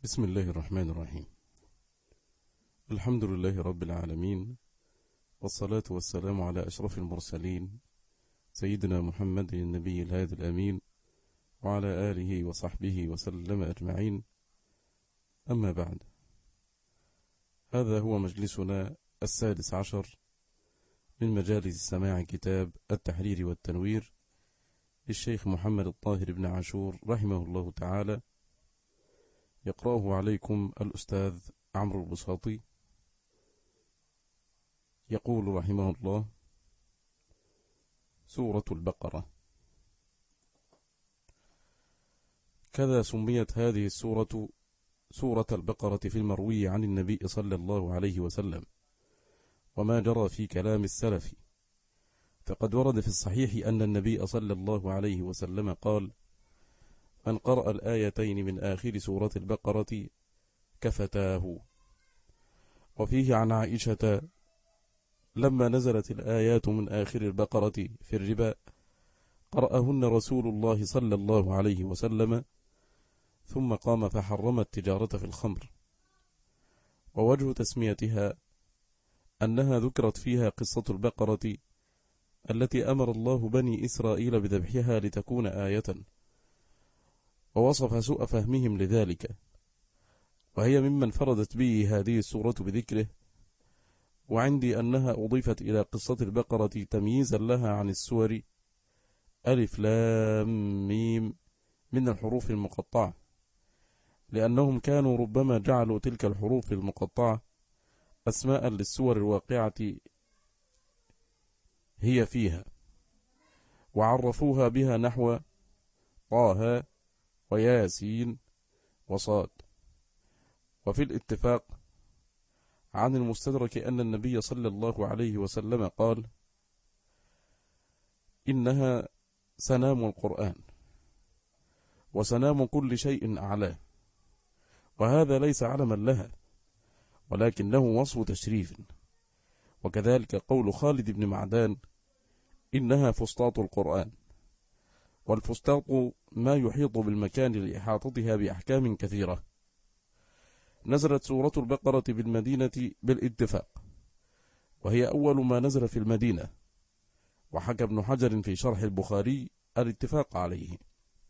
بسم الله الرحمن الرحيم. الحمد لله رب العالمين، والصلاة والسلام على أشرف المرسلين سيدنا محمد النبي الهادي الأمين، وعلى آله وصحبه وسلم أجمعين. أما بعد، هذا هو مجلسنا 16 من مجالس سماع كتاب التحرير والتنوير للشيخ محمد الطاهر بن عاشور رحمه الله تعالى. يقرأه عليكم الأستاذ عمرو البساطي. يقول رحمه الله: سورة البقرة. كذا سميت هذه السورة سورة البقرة في المروي عن النبي صلى الله عليه وسلم وما جرى في كلام السلف، فقد ورد في الصحيح أن النبي صلى الله عليه وسلم قال: من قرأ الآيتين من آخر سورة البقرة كفتاه. وفيه عن عائشة لما نزلت الآيات من آخر البقرة في الربا قرأهن رسول الله صلى الله عليه وسلم، ثم قام فحرم التجارة في الخمر. ووجه تسميتها أنها ذكرت فيها قصة البقرة التي أمر الله بني إسرائيل بذبحها لتكون آية، ووصف سوء فهمهم لذلك، وهي ممن فردت به هذه السورة بذكره. وعندي أنها أضيفت إلى قصة البقرة تمييزا لها عن السور ألف لام ميم من الحروف المقطعة، لأنهم كانوا ربما جعلوا تلك الحروف المقطعة أسماء للسور الواقعة هي فيها، وعرفوها بها نحو طه وياسين وصاد. وفي الاتفاق عن المستدرك أن النبي صلى الله عليه وسلم قال: إنها سنام القرآن وسنام كل شيء أعلاه. وهذا ليس علما لها، ولكنه وصف تشريف. وكذلك قول خالد بن معدان: إنها فسطاط القرآن. والفسطاط ما يحيط بالمكان لإحاطتها بأحكام كثيرة. نزلت سورة البقرة بالمدينة بالاتفاق، وهي أول ما نزل في المدينة، وحكى ابن حجر في شرح البخاري الاتفاق عليه.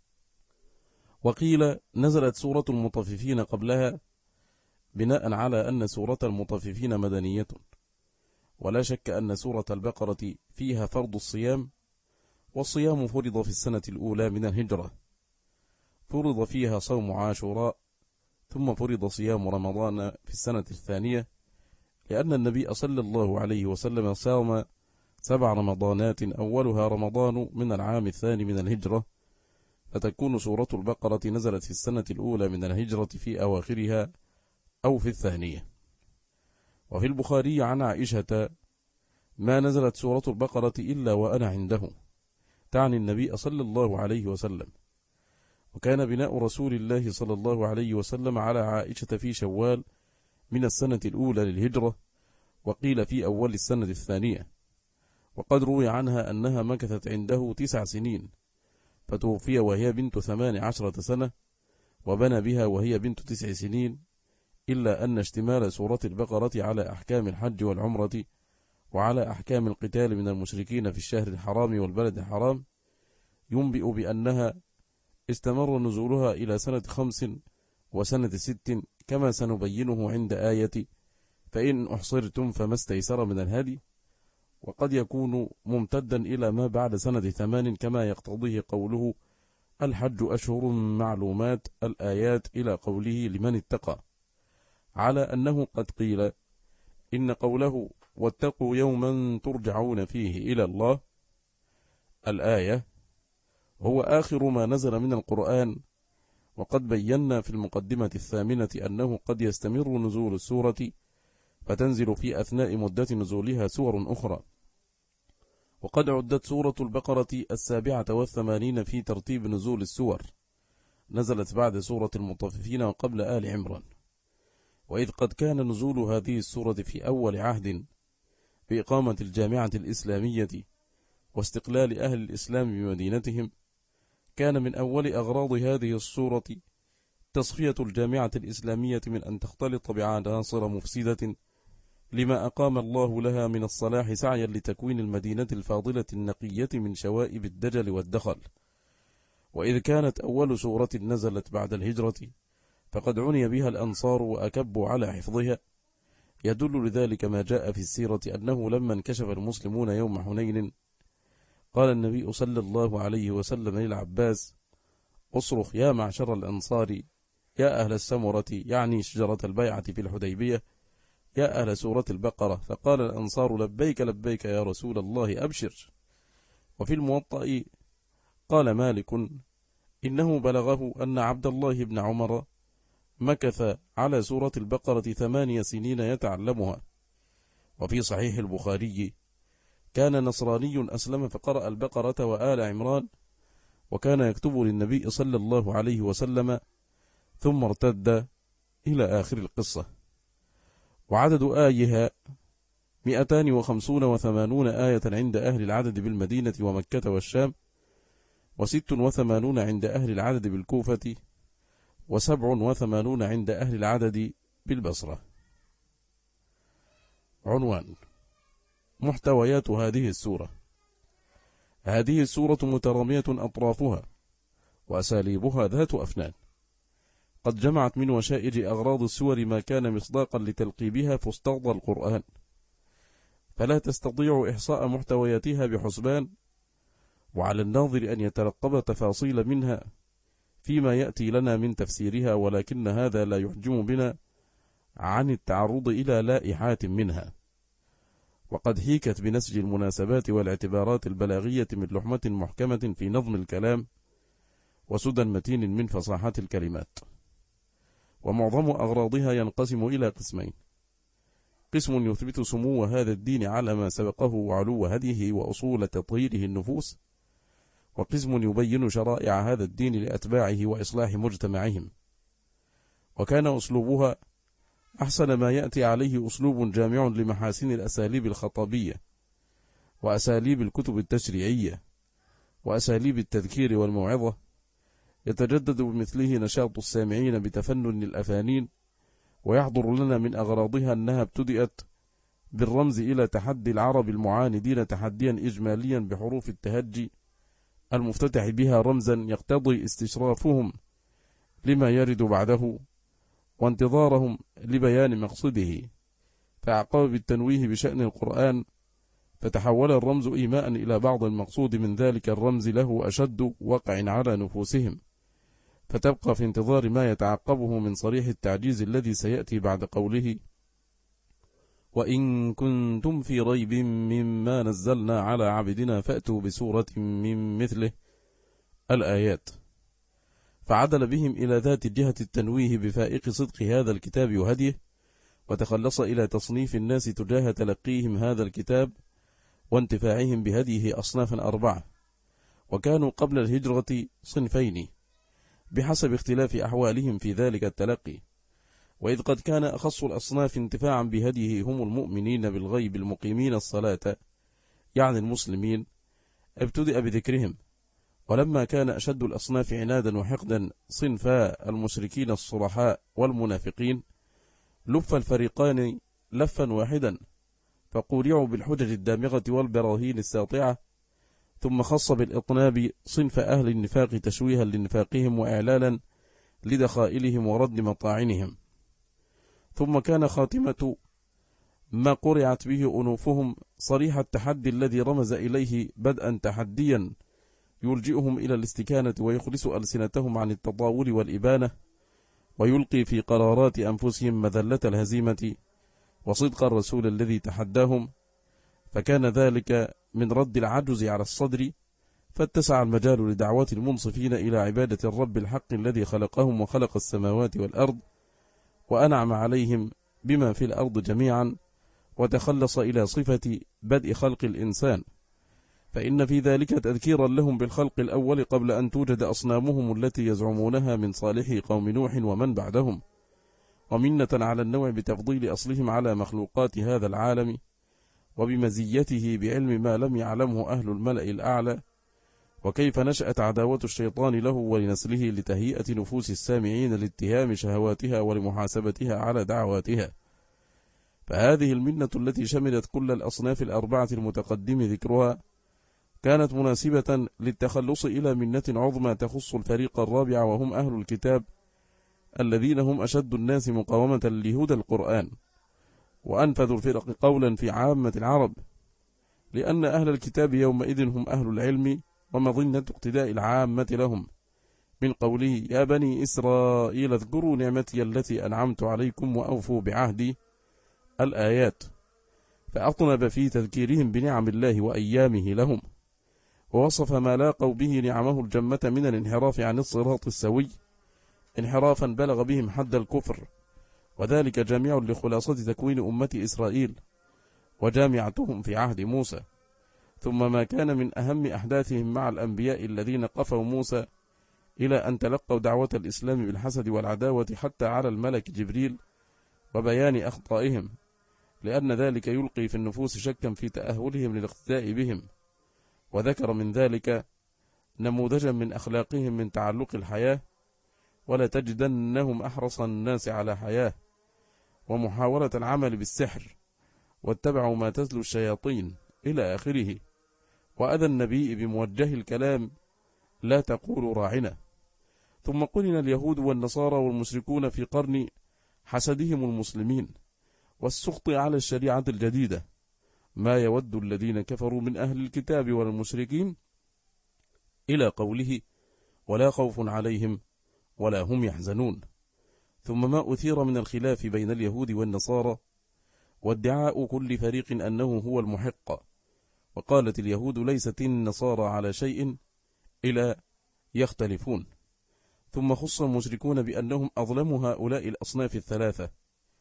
وقيل نزلت سورة المطففين قبلها، بناء على أن سورة المطففين مدنية. ولا شك أن سورة البقرة فيها فرض الصيام، والصيام فرض في السنة الأولى من الهجرة، فرض فيها صوم عاشوراء، ثم فرض صيام رمضان في السنة الثانية، لأن النبي صلى الله عليه وسلم صام 7 رمضانات أولها رمضان من العام الثاني من الهجرة، فتكون سورة البقرة نزلت في السنة الأولى من الهجرة في أواخرها أو في الثانية. وفي البخاري عن عائشة: ما نزلت سورة البقرة إلا وأنا عنده، تعني النبي صلى الله عليه وسلم. وكان بناء رسول الله صلى الله عليه وسلم على عائشة في شوال من السنة الأولى للهجرة، وقيل في أول السنة الثانية. وقد روي عنها أنها مكثت عنده 9 سنين، فتوفي وهي بنت 18 سنة، وبنى بها وهي بنت 9 سنين، إلا أن اشتمال سورة البقرة على أحكام الحج والعمرة وعلى أحكام القتال من المشركين في الشهر الحرام والبلد الحرام ينبئ بأنها استمر نزولها إلى سنة 5 وسنة 6، كما سنبينه عند آية فإن أحصرتم فما استيسر من الهدي. وقد يكون ممتدا إلى ما بعد سنة 8، كما يقتضيه قوله: الحج أشهر معلومات، الآيات إلى قوله: لمن اتقى، على أنه قد قيل إن قوله: واتقوا يوما ترجعون فيه إلى الله، الآية، هو آخر ما نزل من القرآن. وقد بينا في المقدمة 8 أنه قد يستمر نزول السورة فتنزل في أثناء مدة نزولها سور أخرى. وقد عدت سورة البقرة 87 في ترتيب نزول السور، نزلت بعد سورة المطففين وقبل آل عمران. وإذ قد كان نزول هذه السورة في أول عهد بإقامة الجامعة الإسلامية واستقلال أهل الإسلام بمدينتهم، كان من أول أغراض هذه السورة تصفية الجامعة الإسلامية من أن تختلط بعناصر مفسدة لما أقام الله لها من الصلاح سعيا لتكوين المدينة الفاضلة النقية من شوائب الدجل والدخل. وإذ كانت أول سورة نزلت بعد الهجرة فقد عني بها الأنصار وأكبوا على حفظها. يدل لذلك ما جاء في السيرة أنه لما انكشف المسلمون يوم حنين قال النبي صلى الله عليه وسلم للعباس: اصرخ يا معشر الأنصار يا أهل السمرة، يعني شجرة البيعة في الحديبية، يا أهل سورة البقرة. فقال الأنصار: لبيك لبيك يا رسول الله، أبشر. وفي الموطأ قال مالك: إنه بلغه أن عبد الله بن عمر مكث على سورة البقرة 8 سنين يتعلمها. وفي صحيح البخاري: كان نصراني أسلم فقرأ البقرة وآل عمران، وكان يكتب للنبي صلى الله عليه وسلم، ثم ارتد إلى آخر القصة. وعدد آيها 285 آية عند أهل العدد بالمدينة ومكة والشام، 86 عند أهل العدد بالكوفة، 87 عند أهل العدد بالبصرة. عنوان: محتويات هذه السورة. هذه السورة مترامية أطرافها وأساليبها ذات أفنان، قد جمعت من وشائج أغراض السور ما كان مصداقا لتلقيبها فاستغض القرآن، فلا تستطيع إحصاء محتوياتها بحسبان، وعلى الناظر أن يترقب تفاصيل منها فيما يأتي لنا من تفسيرها، ولكن هذا لا يحجم بنا عن التعرض إلى لائحات منها. وقد حيكت بنسج المناسبات والاعتبارات البلاغية من لحمة محكمة في نظم الكلام وسدى متين من فصاحة الكلمات. ومعظم أغراضها ينقسم إلى قسمين: قسم يثبت سمو هذا الدين على ما سبقه وعلو هديه وأصول تطهيره النفوس، وقسم يبين شرائع هذا الدين لأتباعه وإصلاح مجتمعهم. وكان أسلوبها أحسن ما يأتي عليه أسلوب جامع لمحاسن الأساليب الخطابية وأساليب الكتب التشريعية وأساليب التذكير والموعظة، يتجدد بمثله نشاط السامعين بتفنن الأفانين. ويحضر لنا من أغراضها أنها ابتدأت بالرمز إلى تحدي العرب المعاندين تحديا إجماليا بحروف التهجي المفتتح بها رمزا يقتضي استشرافهم لما يرد بعده وانتظارهم لبيان مقصده، فأعقب بالتنويه بشأن القرآن، فتحول الرمز إيماء إلى بعض المقصود من ذلك الرمز له أشد وقع على نفوسهم، فتبقى في انتظار ما يتعقبه من صريح التعجيز الذي سيأتي بعد قوله: وإن كنتم في ريب مما نزلنا على عبدنا فأتوا بسورة من مثله، الآيات. فعدل بهم إلى ذات جهة التنويه بفائق صدق هذا الكتاب وهديه، وتخلص إلى تصنيف الناس تجاه تلقيهم هذا الكتاب وانتفاعهم بهديه أصنافا 4، وكانوا قبل الهجرة صنفين بحسب اختلاف أحوالهم في ذلك التلقي. وإذ قد كان أخص الأصناف انتفاعا بهديه هم المؤمنين بالغيب المقيمين الصلاة، يعني المسلمين، ابتدأ بذكرهم. ولما كان أشد الأصناف عنادا وحقدا صنفا المشركين الصرحاء والمنافقين، لف الفريقان لفا واحدا، فقورعوا بالحجج الدامغة والبراهين الساطعة، ثم خص بالإطناب صنف أهل النفاق تشويها لنفاقهم وإعلالا لدخائلهم ورد مطاعنهم. ثم كان خاتمة ما قرعت به أنوفهم صريح التحدي الذي رمز إليه بدءا تحديا يلجئهم إلى الاستكانة ويخلص ألسنتهم عن التطاول والإبانة، ويلقي في قرارات أنفسهم مذلة الهزيمة وصدق الرسول الذي تحداهم، فكان ذلك من رد العجز على الصدر، فاتسع المجال لدعوة المنصفين إلى عبادة الرب الحق الذي خلقهم وخلق السماوات والأرض وأنعم عليهم بما في الأرض جميعا، وتخلص إلى صفة بدء خلق الإنسان، فإن في ذلك تذكيرا لهم بالخلق الأول قبل أن توجد أصنامهم التي يزعمونها من صالح قوم نوح ومن بعدهم، ومنة على النوع بتفضيل أصلهم على مخلوقات هذا العالم، وبمزيته بعلم ما لم يعلمه أهل الملأ الأعلى، وكيف نشأت عداوة الشيطان له ولنسله لتهيئة نفوس السامعين لاتهام شهواتها ولمحاسبتها على دعواتها. فهذه المنة التي شملت كل الأصناف الأربعة المتقدم ذكرها كانت مناسبة للتخلص إلى منة عظمى تخص الفريق الرابع، وهم أهل الكتاب الذين هم أشد الناس مقاومة لهدى القرآن وأنفذ الفرق قولا في عامة العرب، لأن أهل الكتاب يومئذ هم أهل العلم ومظنة اقتداء العامة لهم، من قوله يا بني إسرائيل اذكروا نعمتي التي أنعمت عليكم وأوفوا بعهدي الآيات. فأطنب في تذكيرهم بنعم الله وأيامه لهم، ووصف ما لاقوا به نعمه الجمة من الانحراف عن الصراط السوي انحرافا بلغ بهم حد الكفر، وذلك جامع لخلاصة تكوين أمة إسرائيل وجامعتهم في عهد موسى، ثم ما كان من أهم أحداثهم مع الأنبياء الذين قفوا موسى إلى أن تلقوا دعوة الإسلام بالحسد والعداوة حتى على الملك جبريل، وبيان أخطائهم، لأن ذلك يلقي في النفوس شكا في تأهلهم للاقتداء بهم. وذكر من ذلك نموذجا من أخلاقهم من تعلق الحياة، ولا تجدنهم أحرص الناس على حياة، ومحاولة العمل بالسحر، واتبعوا ما تتلو الشياطين إلى آخره، وأذى النبي بموجه الكلام لا تقولوا راعنا. ثم قرن اليهود والنصارى والمشركون في قرن حسدهم المسلمين والسخط على الشريعة الجديدة، ما يود الذين كفروا من أهل الكتاب والمشركين، إلى قوله ولا خوف عليهم ولا هم يحزنون. ثم ما أثير من الخلاف بين اليهود والنصارى وادعاء كل فريق أنه هو المحق، وقالت اليهود ليست النصارى على شيء إلى يختلفون. ثم خص المشركون بأنهم أظلموا هؤلاء الأصناف الثلاثة،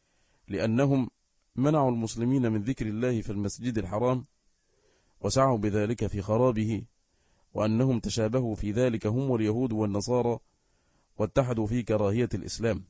لأنهم منعوا المسلمين من ذكر الله في المسجد الحرام وسعوا بذلك في خرابه، وأنهم تشابهوا في ذلك هم واليهود والنصارى واتحدوا في كراهية الإسلام.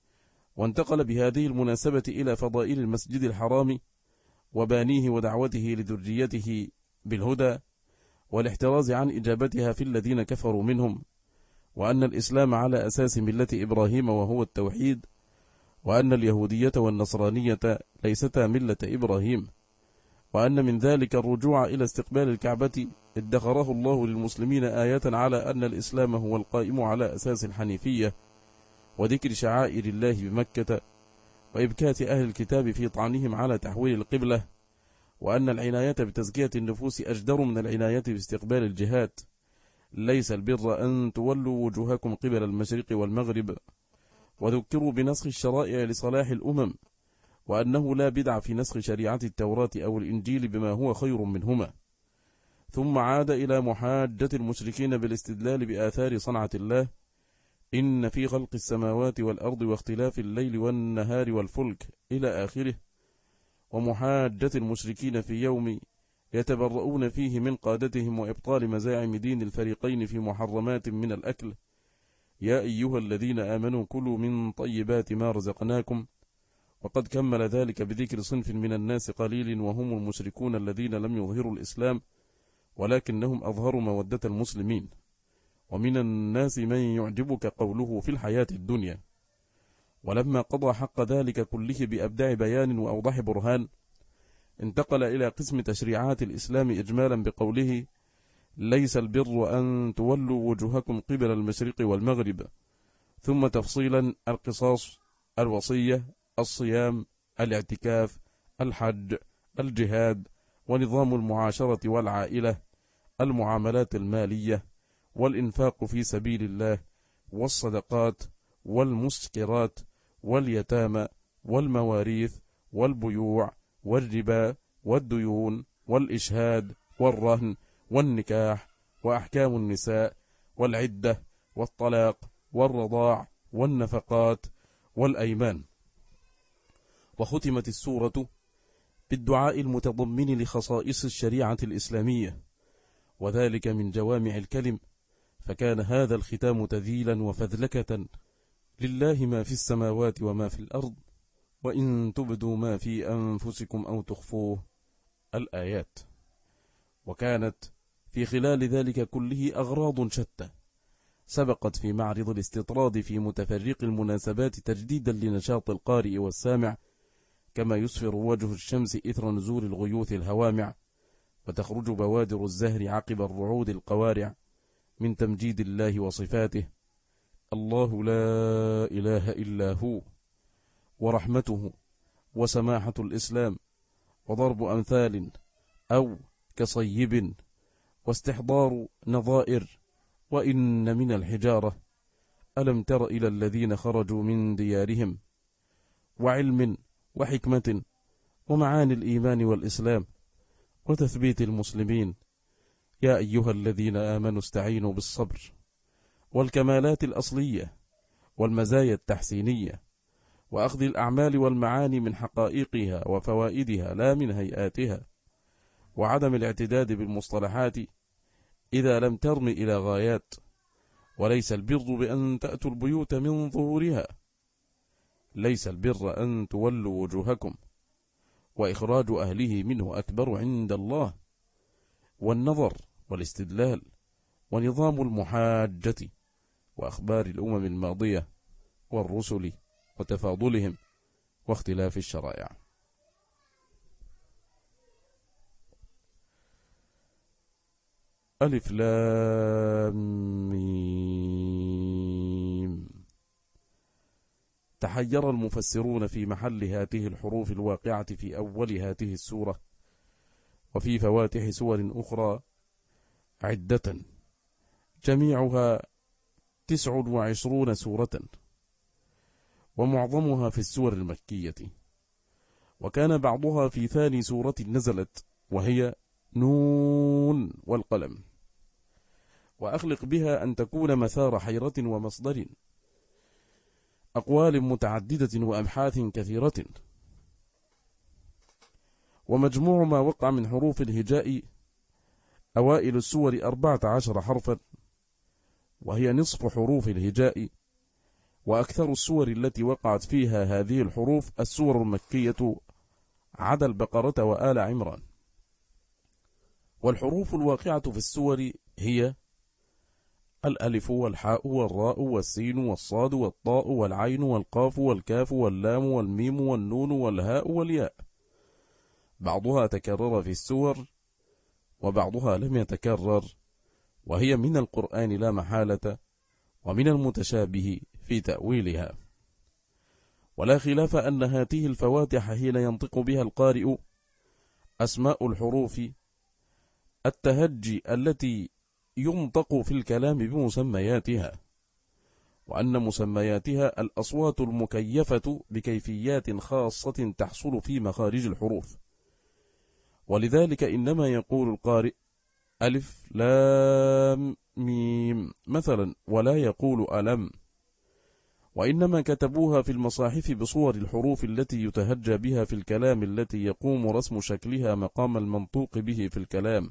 وانتقل بهذه المناسبة إلى فضائل المسجد الحرام وبانيه ودعوته لذريته بالهدى والاحتراز عن إجابتها في الذين كفروا منهم، وأن الإسلام على أساس ملة إبراهيم وهو التوحيد، وأن اليهودية والنصرانية ليستا ملة إبراهيم، وأن من ذلك الرجوع إلى استقبال الكعبة ادخره الله للمسلمين آية على أن الإسلام هو القائم على أساس الحنيفية وذكر شعائر الله بمكة، وإبكات أهل الكتاب في طعنهم على تحويل القبلة، وأن العناية بتزكية النفوس أجدر من العناية باستقبال الجهات، ليس البر أن تولوا وجوهكم قبل المشرق والمغرب، وذكروا بنسخ الشرائع لصلاح الأمم، وأنه لا بدع في نسخ شريعة التوراة أو الإنجيل بما هو خير منهما. ثم عاد إلى محاجة المشركين بالاستدلال بآثار صنعة الله، إن في خلق السماوات والأرض واختلاف الليل والنهار والفلك إلى آخره، ومحاجة المشركين في يوم يتبرؤون فيه من قادتهم وإبطال مزاعم دين الفريقين في محرمات من الأكل، يا أيها الذين آمنوا كلوا من طيبات ما رزقناكم. وقد كمل ذلك بذكر صنف من الناس قليل وهم المشركون الذين لم يظهروا الإسلام ولكنهم أظهروا مودة المسلمين، ومن الناس من يعجبك قوله في الحياة الدنيا. ولما قضى حق ذلك كله بأبدع بيان وأوضح برهان، انتقل إلى قسم تشريعات الإسلام إجمالا بقوله ليس البر أن تولوا وجوهكم قبل المشرق والمغرب، ثم تفصيلا القصاص، الوصية، الصيام، الاعتكاف، الحج، الجهاد، ونظام المعاشرة والعائلة، المعاملات المالية، والإنفاق في سبيل الله، والصدقات، والمسكرات، واليتامى، والمواريث، والبيوع، والربا، والديون، والإشهاد، والرهن، والنكاح، وأحكام النساء، والعدة، والطلاق، والرضاع، والنفقات، والأيمان. وختمت السورة بالدعاء المتضمن لخصائص الشريعة الإسلامية، وذلك من جوامع الكلم، فكان هذا الختام تذيلا وفذلكة لله ما في السماوات وما في الأرض، وإن تبدوا ما في أنفسكم أو تخفوه الآيات. وكانت في خلال ذلك كله أغراض شتى سبقت في معرض الاستطراد في متفرق المناسبات تجديدا لنشاط القارئ والسامع، كما يسفر وجه الشمس إثر نزول الغيوث الهوامع، وتخرج بوادر الزهر عقب الرعود القوارع، من تمجيد الله وصفاته: الله لا إله إلا هو، ورحمته، وسماحة الإسلام، وضرب أمثال أو كصيب، واستحضار نظائر، وإن من الحجارة، ألم تر إلى الذين خرجوا من ديارهم، وعلم وحكمة ومعاني الإيمان والإسلام، وتثبيت المسلمين، يا أيها الذين آمنوا استعينوا بالصبر، والكمالات الأصلية والمزايا التحسينية، وأخذ الأعمال والمعاني من حقائقها وفوائدها لا من هيئاتها، وعدم الاعتداد بالمصطلحات إذا لم ترم إلى غايات. وليس البر بأن تأتوا البيوت من ظهورها، ليس البر أن تولوا وجوهكم، وإخراج أهله منه أكبر عند الله. والنظر والاستدلال ونظام المحاجة وأخبار الأمم الماضية والرسل وتفاضلهم واختلاف الشرائع. ألف لام ميم. تحير المفسرون في محل هاته الحروف الواقعة في أول هاته السورة وفي فواتح سور أخرى عدة، جميعها 29 سورة، ومعظمها في السور المكية، وكان بعضها في ثاني سورة نزلت، وهي نون والقلم، وأخلق بها أن تكون مثار حيرة ومصدر أقوال متعددة وأبحاث كثيرة. ومجموع ما وقع من حروف الهجاء أوائل السور 14 حرفا، وهي نصف حروف الهجاء، وأكثر السور التي وقعت فيها هذه الحروف السور المكية عدا البقرة وآل عمران. والحروف الواقعة في السور هي الألف والحاء والراء والسين والصاد والطاء والعين والقاف والكاف واللام والميم والنون والهاء والياء، بعضها تكرر في السور وبعضها لم يتكرر، وهي من القرآن لا محالة، ومن المتشابه في تأويلها. ولا خلاف أن هاته الفواتح حين ينطق بها القارئ أسماء الحروف التهجي التي ينطق في الكلام بمسمياتها، وأن مسمياتها الأصوات المكيفة بكيفيات خاصة تحصل في مخارج الحروف. ولذلك إنما يقول القارئ ألف لام ميم مثلا، ولا يقول ألم، وإنما كتبوها في المصاحف بصور الحروف التي يتهجى بها في الكلام، التي يقوم رسم شكلها مقام المنطوق به في الكلام،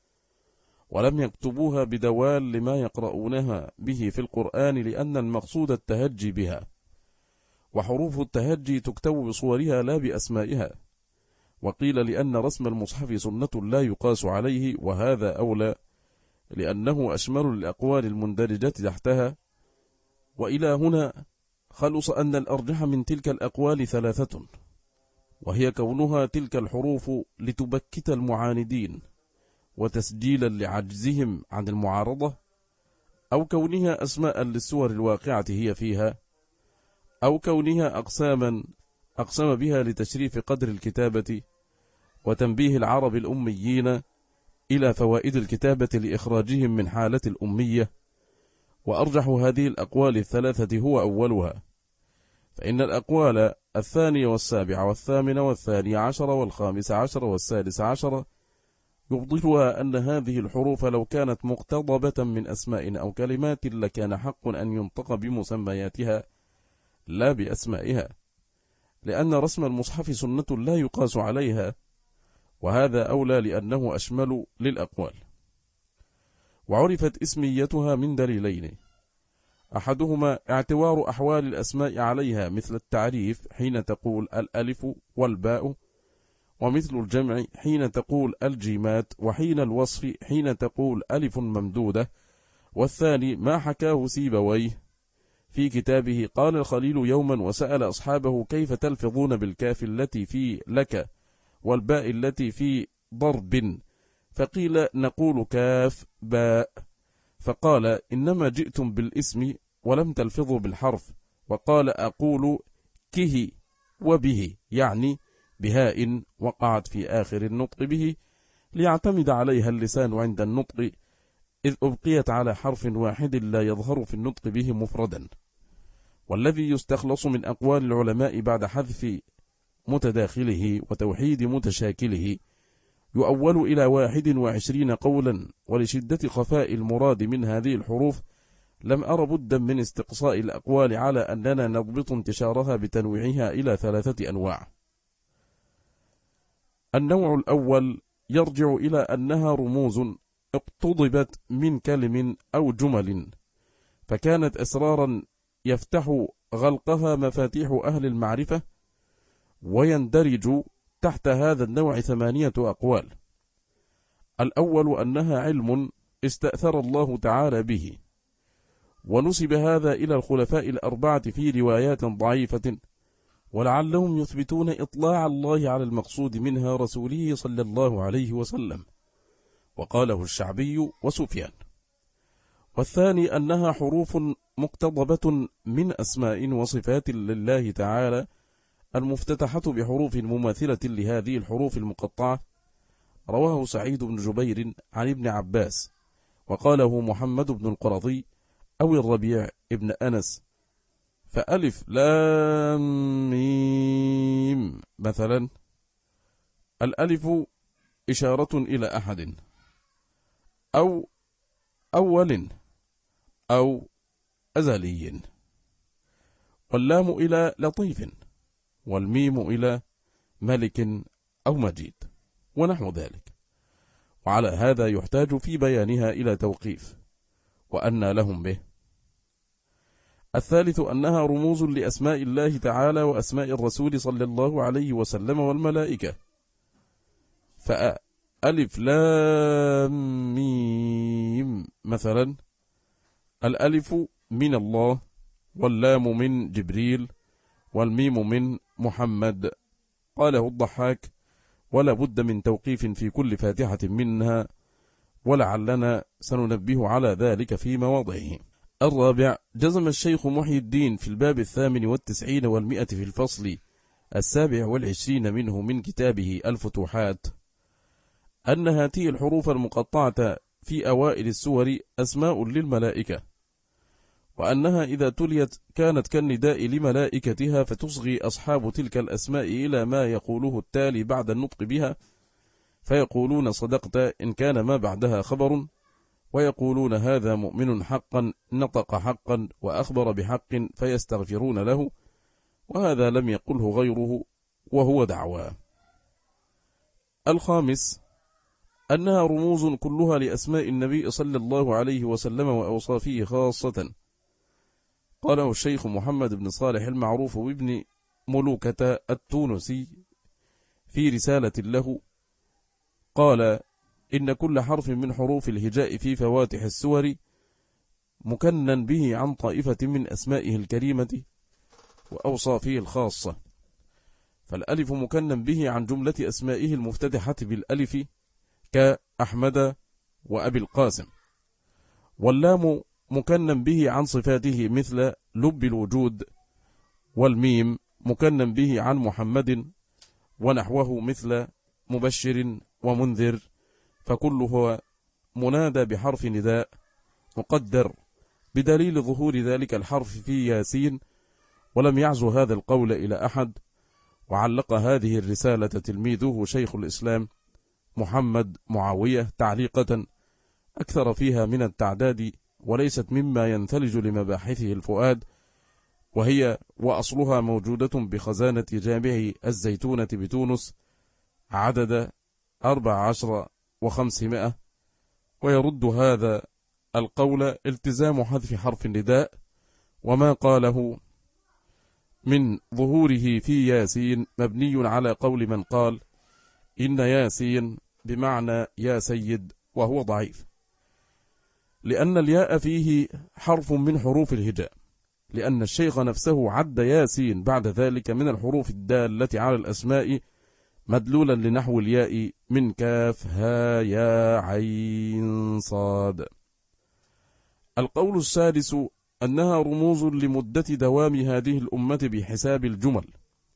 ولم يكتبوها بدوال لما يقرؤونها به في القرآن، لأن المقصود التهجي بها، وحروف التهجي تكتب بصورها لا بأسمائها. وقيل لأن رسم المصحف سنة لا يقاس عليه، وهذا أولى لأنه أشمل الأقوال المندرجة تحتها. وإلى هنا خلص أن الأرجح من تلك الأقوال ثلاثة، وهي كونها تلك الحروف لتبكت المعاندين وتسجيلا لعجزهم عن المعارضة، أو كونها أسماء للسور الواقعة هي فيها، أو كونها أقسم بها لتشريف قدر الكتابة وتنبيه العرب الأميين إلى فوائد الكتابة لإخراجهم من حالة الأمية. وأرجح هذه الأقوال الثلاثة هو أولها، فإن الأقوال 2 والسابع والثامن والثاني عشر والخامس عشر والسادس عشر يبطلها أن هذه الحروف لو كانت مقتضبة من أسماء أو كلمات لكان حق أن ينطق بمسمياتها لا بأسمائها، لأن رسم المصحف سنة لا يقاس عليها، وهذا أولى لأنه أشمل للأقوال. وعرفت اسميتها من دليلين: أحدهما اعتبار أحوال الأسماء عليها مثل التعريف حين تقول الألف والباء، ومثل الجمع حين تقول الجيمات، وحين الوصف حين تقول ألف ممدودة. والثاني ما حكاه سيبويه في كتابه: قال الخليل يوما وسأل أصحابه: كيف تلفظون بالكاف التي في لك والباء التي في ضرب؟ فقيل: نقول كاف باء. فقال: إنما جئتم بالاسم ولم تلفظوا بالحرف. وقال: أقول كه وبه، يعني بهاء وقعت في آخر النطق به، ليعتمد عليها اللسان عند النطق، إذ أبقيت على حرف واحد لا يظهر في النطق به مفردا. والذي يستخلص من أقوال العلماء بعد حذف متداخله وتوحيد متشاكله يؤول إلى 21 قولا، ولشدة خفاء المراد من هذه الحروف لم أر بدا من استقصاء الأقوال على أننا نضبط انتشارها بتنويعها إلى 3 أنواع. النوع الأول يرجع إلى أنها رموز اقتضبت من كلم أو جمل، فكانت أسرارا يفتح غلقها مفاتيح أهل المعرفة، ويندرج تحت هذا النوع 8 أقوال. الأول أنها علم استأثر الله تعالى به، ونسب هذا إلى الخلفاء الأربعة في روايات ضعيفة، ولعلهم يثبتون إطلاع الله على المقصود منها رسوله صلى الله عليه وسلم، وقاله الشعبي وسفيان. والثاني أنها حروف مقتضبة من أسماء وصفات لله تعالى، المفتتحة بحروف مماثلة لهذه الحروف المقطعة، رواه سعيد بن جبير عن ابن عباس، وقاله محمد بن القرظي أو الربيع ابن أنس. فألف لام ميم مثلا، الألف إشارة إلى أحد أو أول أو أزلي، واللام إلى لطيف، والميم إلى ملك أو مجيد، ونحو ذلك. وعلى هذا يحتاج في بيانها إلى توقيف، وأنى لهم به. الثالث أنها رموز لأسماء الله تعالى وأسماء الرسول صلى الله عليه وسلم والملائكة. فألف لام ميم مثلا، الألف من الله، واللام من جبريل، والميم من محمد. قاله الضحاك: ولا بد من توقيف في كل فاتحة منها، ولعلنا سننبه على ذلك في مواضعه. الرابع، جزم الشيخ محي الدين في الباب 98 و100 في الفصل 27 منه من كتابه الفتوحات أن هذه الحروف المقطعة في أوائل السور أسماء للملائكة، وأنها إذا تليت كانت كالنداء لملائكتها، فتصغي أصحاب تلك الأسماء إلى ما يقوله التالي بعد النطق بها، فيقولون صدقت إن كان ما بعدها خبر، ويقولون هذا مؤمن حقا نطق حقا وأخبر بحق، فيستغفرون له، وهذا لم يقله غيره وهو دعوى. الخامس أنها رموز كلها لأسماء النبي صلى الله عليه وسلم وأوصافه خاصة. قاله الشيخ محمد بن صالح المعروف بابن ملوكة التونسي في رسالة له، قال: إن كل حرف من حروف الهجاء في فواتح السور مكنن به عن طائفة من أسمائه الكريمة وأوصافه الخاصة، فالألف مكنن به عن جملة أسمائه المفتتحة بالألف كأحمد وأبي القاسم، واللام مكنن به عن صفاته مثل لب الوجود، والميم مكنن به عن محمد ونحوه مثل مبشر ومنذر، فكله منادى بحرف نداء مقدر بدليل ظهور ذلك الحرف في ياسين، ولم يعزو هذا القول إلى أحد. وعلق هذه الرسالة تلميذه شيخ الإسلام محمد معاوية تعليقة أكثر فيها من التعداد، وليست مما ينثلج لمباحثه الفؤاد، وهي وأصلها موجودة بخزانة جامع الزيتونة بتونس عدد 14,500. ويرد هذا القول التزام حذف حرف النداء، وما قاله من ظهوره في ياسين مبني على قول من قال إن ياسين بمعنى يا سيد، وهو ضعيف، لأن الياء فيه حرف من حروف الهجاء، لأن الشيخ نفسه عد ياسين بعد ذلك من الحروف الدالة على الأسماء مدلولا لنحو الياء من كاف ها يا عين صاد. القول السادس أنها رموز لمدة دوام هذه الأمة بحساب الجمل.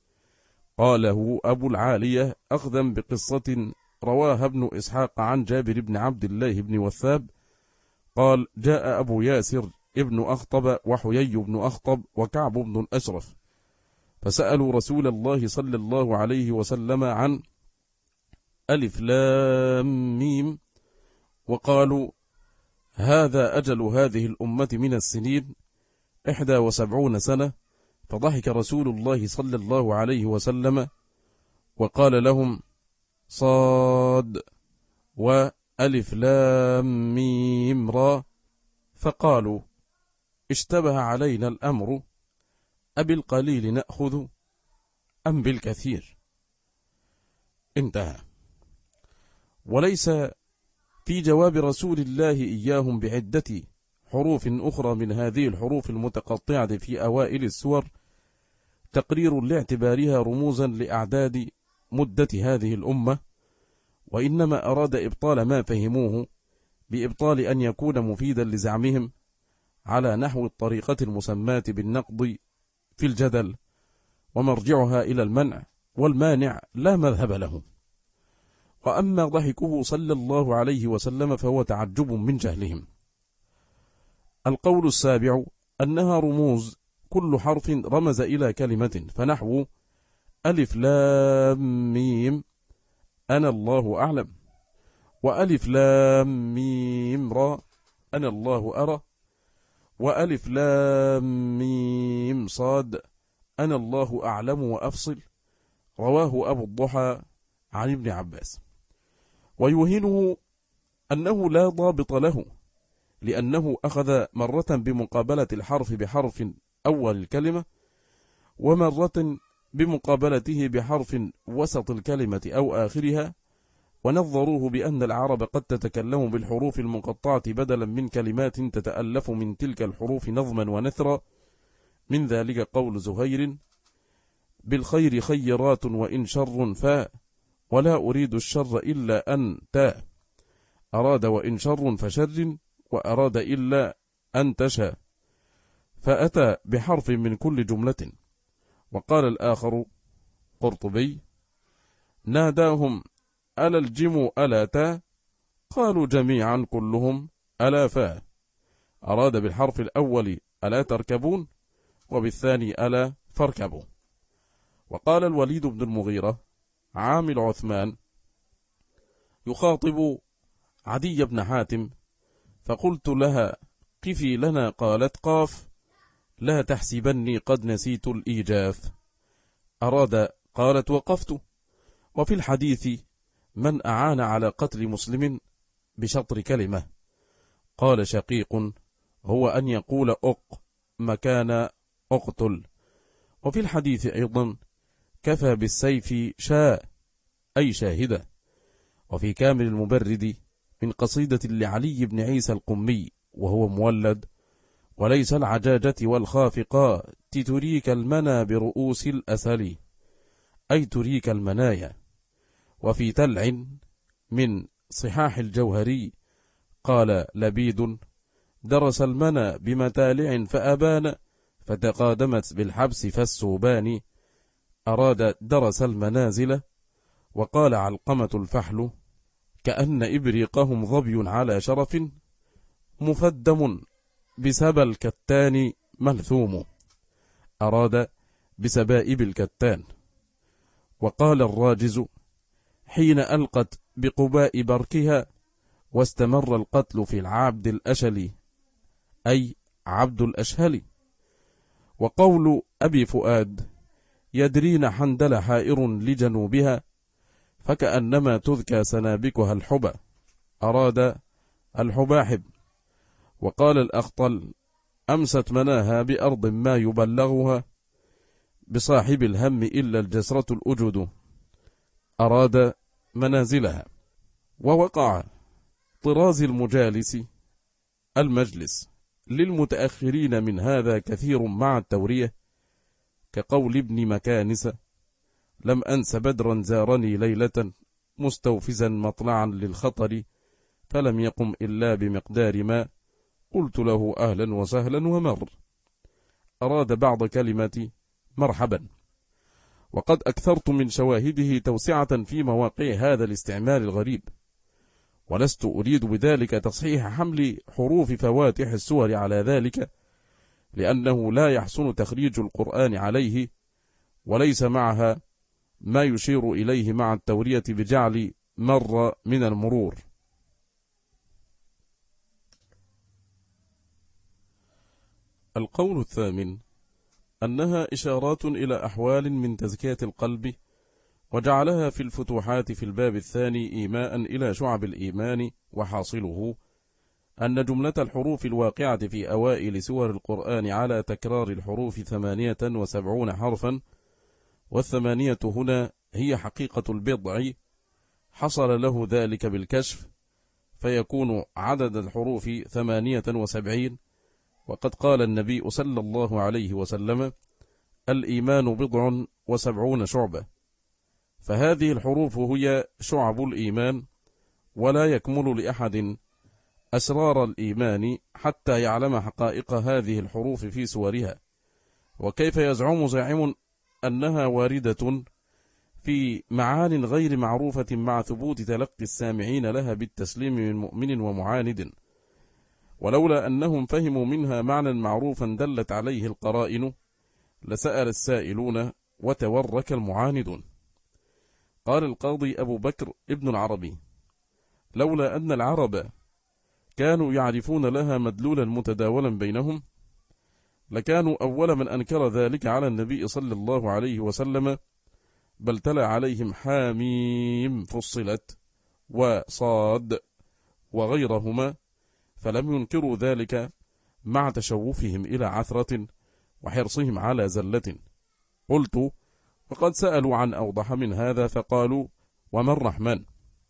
قاله أبو العالية أخذا بقصة رواها ابن إسحاق عن جابر بن عبد الله بن وثاب قال: جاء أبو ياسر ابن أخطب وحيي بن أخطب وكعب بن الأشرف فسألوا رسول الله صلى الله عليه وسلم عن ألف لام ميم، وقالوا: هذا أجل هذه الأمة من السنين 71 سنة. فضحك رسول الله صلى الله عليه وسلم وقال لهم: صاد وألف لام ميم را. فقالوا: اشتبه علينا الأمر، أبالقليل نأخذ أم بالكثير؟ انتهى. وليس في جواب رسول الله إياهم بعدة حروف أخرى من هذه الحروف المتقطعة في أوائل السور تقرير لاعتبارها رموزا لأعداد مدة هذه الأمة، وإنما أراد إبطال ما فهموه بإبطال أن يكون مفيدا لزعمهم على نحو الطريقة المسماة بالنقض في الجدل، ومرجعها إلى المنع، والمانع لا مذهب له. وأما ضحكه صلى الله عليه وسلم فهو تعجب من جهلهم. القول السابع أنها رموز كل حرف رمز إلى كلمة، فنحو ألف لام ميم أنا الله أعلم، وألف لام ميم را أنا الله أرى، وألف لام ميم صاد أنا الله أعلم وأفصل. رواه أبو الضحى عن ابن عباس. ويوهنه أنه لا ضابط له، لأنه أخذ مرة بمقابلة الحرف بحرف أول الكلمة، ومرة بمقابلته بحرف وسط الكلمة أو آخرها، ونظروه بأن العرب قد تتكلم بالحروف المقطعة بدلا من كلمات تتألف من تلك الحروف نظما ونثرا. من ذلك قول زهير: بالخير خيرات وإن شر فاء، ولا أريد الشر إلا أن تاء. أراد وإن شر فشر، وأراد إلا أن تشاء، فأتى بحرف من كل جملة. وقال الآخر قرطبي: ناداهم ألا الجم ألا تا، قالوا جميعا كلهم ألا فا. أراد بالحرف الأول ألا تركبون، وبالثاني ألا فاركبوا. وقال الوليد بن المغيرة عامل عثمان يخاطب عدي بن حاتم: فقلت لها قفي لنا، قالت قاف، لا تحسبني قد نسيت الإيجاف. أراد قالت وقفت. وفي الحديث: من أعان على قتل مسلم بشطر كلمة. قال شقيق: هو أن يقول أق مكان أقتل. وفي الحديث أيضا: كفى بالسيف شاء، أي شاهدة. وفي كامل المبرد من قصيدة لعلي بن عيسى القمي وهو مولد: وليس العجاجة والخافقات تريك المنى برؤوس الأسل، أي تريك المنايا. وفي تلع من صحاح الجوهري قال لبيد: درس المنى بمتالع فأبان، فتقادمت بالحبس فالسوبان. أراد درس المنازل. وقال علقمة الفحل: كأن إبريقهم ظبي على شرف، مفدم بسبى الكتان ملثوم. أراد بسبائب الكتان. وقال الراجز: حين ألقت بقباء بركها، واستمر القتل في العبد الأشل، أي عبد الأشهل. وقول أبي فؤاد: يدرين حندل حائر لجنوبها، فكأنما تذكى سنابكها الحبى. أراد الحباحب. وقال الأخطل: أمست مناها بأرض ما يبلغها، بصاحب الهم إلا الجسرة الأجد. أراد منازلها. ووقع طراز المجلس للمتأخرين من هذا كثير مع التورية، كقول ابن مكانس: لم أنس بدرا زارني ليلة مستوفزا مطلعا للخطر، فلم يقم إلا بمقدار ما قلت له أهلا وسهلا ومر. أراد بعض كلمة مرحبا. وقد أكثرت من شواهده توسعة في مواقع هذا الاستعمال الغريب، ولست أريد بذلك تصحيح حمل حروف فواتح السور على ذلك، لأنه لا يحسن تخريج القرآن عليه، وليس معها ما يشير إليه مع التورية بجعل مر من المرور. القول الثامن: أنها إشارات إلى أحوال من تزكية القلب، وجعلها في الفتوحات في الباب الثاني إيماء إلى شعب الإيمان، وحاصله أن جملة الحروف الواقعة في أوائل سور القرآن على تكرار الحروف 78 حرفا، والثمانية هنا هي حقيقة البضع، حصل له ذلك بالكشف، فيكون عدد الحروف 78. وقد قال النبي صلى الله عليه وسلم: الإيمان 70 شعبة، فهذه الحروف هي شعب الإيمان، ولا يكمل لأحد أسرار الإيمان حتى يعلم حقائق هذه الحروف في سورها. وكيف يزعم زاعم أنها واردة في معان غير معروفة مع ثبوت تلقي السامعين لها بالتسليم من مؤمن ومعاند، ولولا أنهم فهموا منها معنى معروفا دلت عليه القرائن لسأل السائلون وتورك المعاندون. قال القاضي أبو بكر ابن العربي: لولا أن العرب كانوا يعرفون لها مدلولا متداولا بينهم، لكانوا أول من أنكر ذلك على النبي صلى الله عليه وسلم، بل تلا عليهم حاميم فصلت وصاد وغيرهما، فلم ينكروا ذلك مع تشوفهم إلى عثرة وحرصهم على زلة. قلت: وقد سألوا عن أوضح من هذا فقالوا: وما الرحمن؟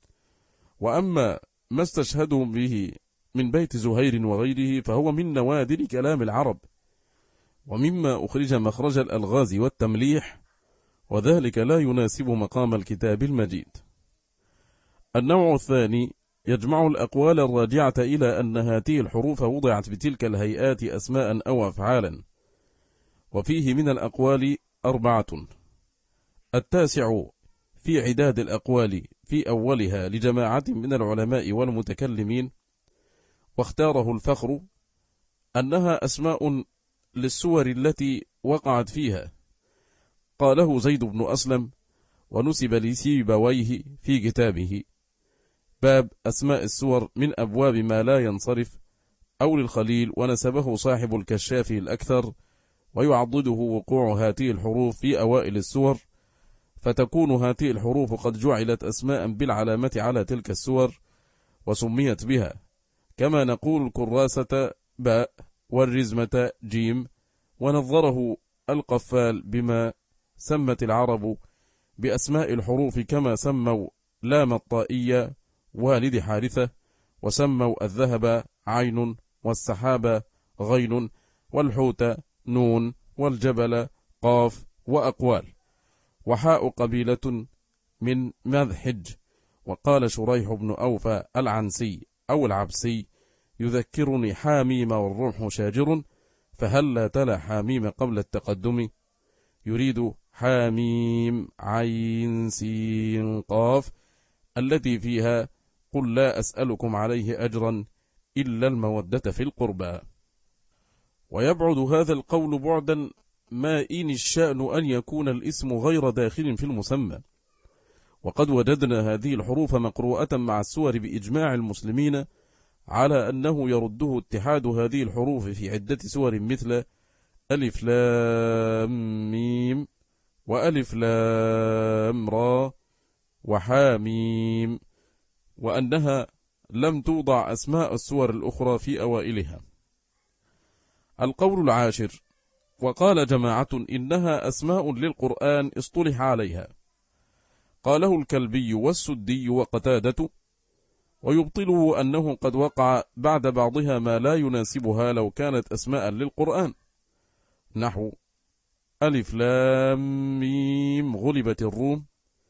وأما ما استشهدوا به من بيت زهير وغيره فهو من نوادر كلام العرب، ومما أخرج مخرج الألغاز والتمليح، وذلك لا يناسب مقام الكتاب المجيد. النوع الثاني يجمع الأقوال الراجعة إلى أن هذه الحروف وضعت بتلك الهيئات أسماء أو أفعالا، وفيه من الأقوال 4. التاسع في عداد الأقوال في أولها لجماعة من العلماء والمتكلمين، واختاره الفخر أنها أسماء للسور التي وقعت فيها، قاله زيد بن أسلم، ونسب لسيبويه في كتابه باب أسماء السور من أبواب ما لا ينصرف، أو للخليل، ونسبه صاحب الكشاف الأكثر، ويعضده وقوع هذه الحروف في أوائل السور، فتكون هذه الحروف قد جعلت أسماء بالعلامة على تلك السور وسميت بها، كما نقول الكراسة باء والرزمة جيم. ونظره القفال بما سمت العرب بأسماء الحروف، كما سموا لام الطائية والد حارثة، وسموا الذهب عين، والسحاب غين، والحوت نون، والجبل قاف، وأقوال، وحاء قبيلة من مذحج. وقال شريح بن أوفى العنسي أو العبسي: يذكرني حاميم والرمح شاجر، فهل لا تلا حاميم قبل التقدم؟ يريد حاميم عين سين قاف التي فيها قل لا أسألكم عليه أجرا إلا المودة في القربى. ويبعد هذا القول بعدا ما إن الشأن أن يكون الاسم غير داخل في المسمى، وقد وجدنا هذه الحروف مقروءة مع السور بإجماع المسلمين على أنه يرده اتحاد هذه الحروف في عدة سور مثل ألف لام ميم، وألف لام را، وحاميم، وأنها لم توضع أسماء السور الأخرى في أوائلها. القول العاشر: وقال جماعة إنها أسماء للقرآن اصطلح عليها، قاله الكلبي والسدي وقتادة، ويبطله أنه قد وقع بعد بعضها ما لا يناسبها لو كانت أسماء للقرآن، نحو ألف لام ميم غلبت الروم،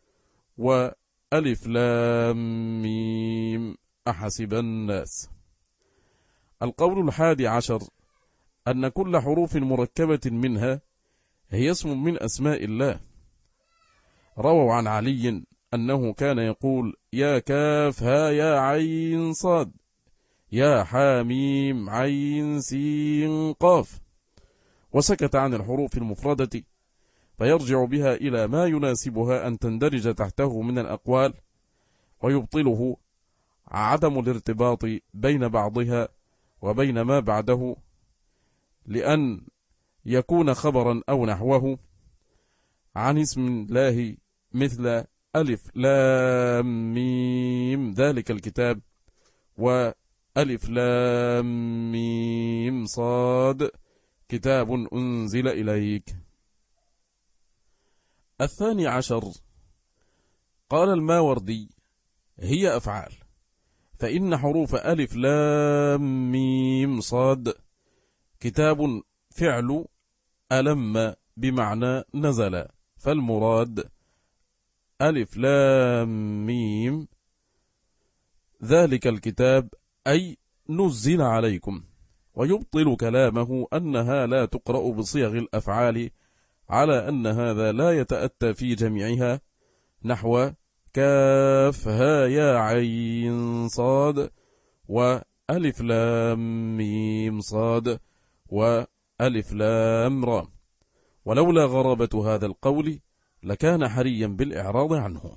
وألف لام ميم أحسب الناس. القول 11 أن كل حروف مركبة منها هي اسم من أسماء الله. رووا عن علي أنه كان يقول يا كاف ها يا عين صاد، يا حاميم عين سين قاف، وسكت عن الحروف المفردة، فيرجع بها إلى ما يناسبها أن تندرج تحته من الأقوال، ويبطله عدم الارتباط بين بعضها وبين ما بعده، لأن يكون خبرا أو نحوه عن اسم الله، مثل ألف لام ميم ذلك الكتاب، وألف لام ميم صاد كتاب أنزل إليك. 12 قال الماوردي هي أفعال، فإن حروف ألف لام ميم صاد كتاب فعل ألم بمعنى نزل، فالمراد ألف لام ميم ذلك الكتاب أي نزل عليكم. ويبطل كلامه أنها لا تقرأ بصيغ الأفعال، على أن هذا لا يتأتى في جميعها، نحو كاف ها يا عين صاد، وألف لام ميم صاد، وألف لام را، ولولا غرابة هذا القول لكان حريا بالإعراض عنه.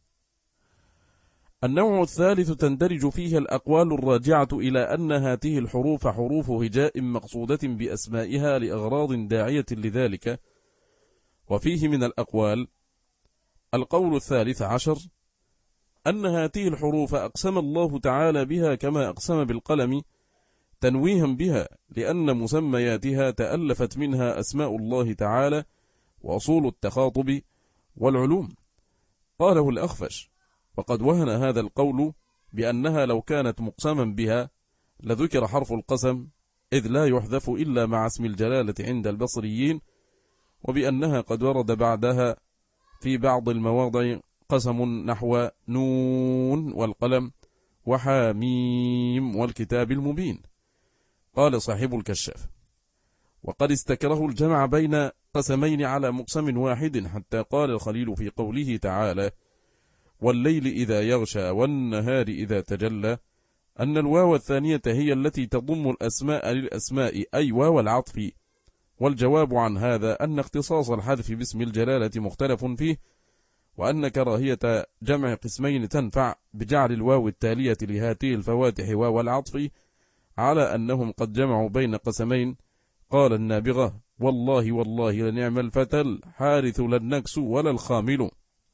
النوع الثالث تندرج فيه الأقوال الراجعة إلى أن هذه الحروف حروف هجاء مقصودة بأسمائها لأغراض داعية لذلك. وفيه من الأقوال القول 13 أن هذه الحروف أقسم الله تعالى بها كما أقسم بالقلم، تنويها بها لأن مسمياتها تألفت منها أسماء الله تعالى وأصول التخاطب والعلوم. قاله الأخفش، وقد وهن هذا القول بأنها لو كانت مقسما بها لذكر حرف القسم، إذ لا يحذف إلا مع اسم الجلالة عند البصريين، وبأنها قد ورد بعدها في بعض المواضع قسم نحو نون والقلم وحاميم والكتاب المبين. قال صاحب الكشاف وقد استكره الجمع بين قسمين على مقسم واحد، حتى قال الخليل في قوله تعالى والليل إذا يغشى والنهار إذا تجلى أن الواو الثانية هي التي تضم الأسماء للأسماء، أي واو العطف. والجواب عن هذا أن اختصاص الحذف باسم الجلالة مختلف فيه، وأن كراهية جمع قسمين تنفع بجعل الواو التالية لهاته الفواتح واو العطف، على أنهم قد جمعوا بين قسمين. قال النابغة والله والله لنعم الفتى الحارث للنكس ولا الخامل.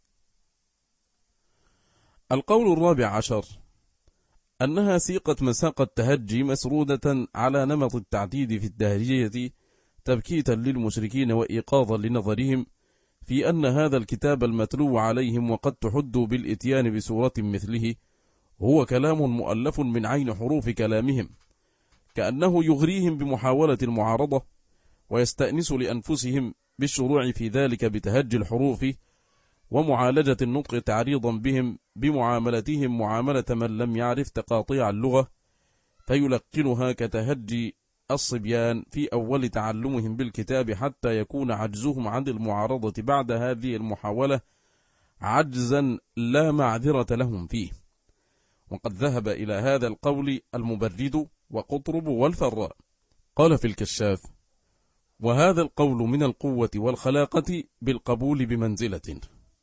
القول 14 أنها سيقت مساق التهجي مسرودة على نمط التعديد في الدهجية تبكيتا للمشركين وإيقاظا لنظرهم في أن هذا الكتاب المتلو عليهم وقد تحدوا بالإتيان بسورة مثله هو كلام مؤلف من عين حروف كلامهم، كأنه يغريهم بمحاولة المعارضة، ويستأنس لأنفسهم بالشروع في ذلك بتهجي الحروف ومعالجة النطق تعريضا بهم بمعاملتهم معاملة من لم يعرف تقاطيع اللغة، فيلقنها كتهجي الصبيان في أول تعلمهم بالكتاب، حتى يكون عجزهم عن المعارضة بعد هذه المحاولة عجزا لا معذرة لهم فيه. وقد ذهب إلى هذا القول المبرد وقطرب والفراء. قال في الكشاف وهذا القول من القوة والخلاقة بالقبول بمنزلة.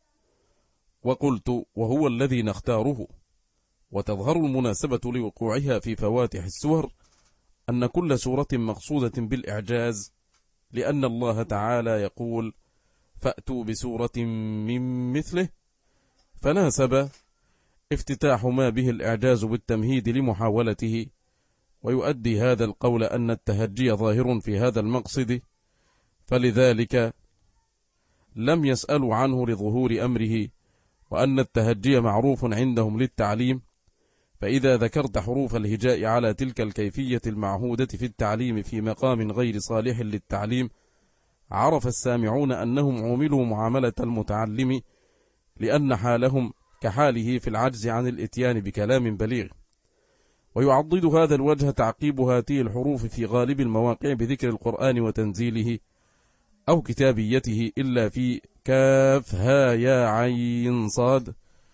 وقلت وهو الذي نختاره، وتظهر المناسبة لوقوعها في فواتح السور أن كل سورة مقصودة بالإعجاز، لأن الله تعالى يقول فأتوا بسورة من مثله، فناسب افتتاح ما به الإعجاز بالتمهيد لمحاولته. ويؤدي هذا القول أن التهجي ظاهر في هذا المقصد، فلذلك لم يسألوا عنه لظهور أمره، وأن التهجي معروف عندهم للتعليم، فإذا ذكرت حروف الهجاء على تلك الكيفية المعهودة في التعليم في مقام غير صالح للتعليم، عرف السامعون أنهم عملوا معاملة المتعلم، لأن حالهم كحاله في العجز عن الإتيان بكلام بليغ. ويعضد هذا الوجه تعقيب هذه الحروف في غالب المواقع بذكر القرآن وتنزيله أو كتابيته، إلا في كاف ها يا عين صاد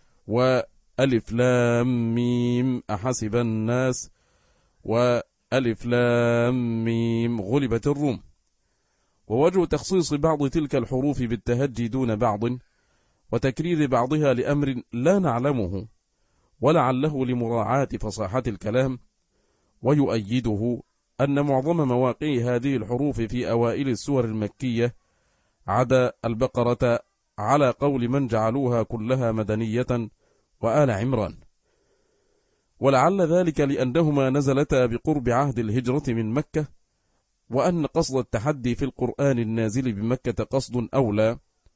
وألف لام ميم أحسب الناس وألف لام ميم غلبت الروم. ووجه تخصيص بعض تلك الحروف بالتهجي دون بعض وتكرير بعضها لأمر لا نعلمه ولعله لمراعاة فصاحة الكلام، ويؤيده أن معظم مواقع هذه الحروف في أوائل السور المكية عدا البقرة على قول من جعلوها كلها مدنية وآل عمران، ولعل ذلك لأنهما نزلتا بقرب عهد الهجرة من مكة، وأن قصد التحدي في القرآن النازل بمكة قصد أولى.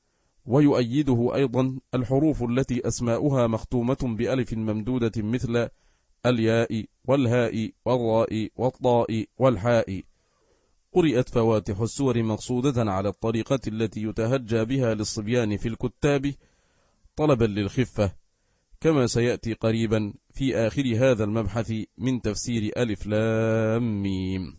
ويؤيده أيضا الحروف التي أسماؤها مختومة بألف ممدودة مثل الياء والهاء والراء والطاء والحاء، قرئت فواتح السور مقصودة على الطريقة التي يتهجى بها للصبيان في الكتاب طلبا للخفة، كما سيأتي قريبا في آخر هذا المبحث من تفسير ألف لام ميم.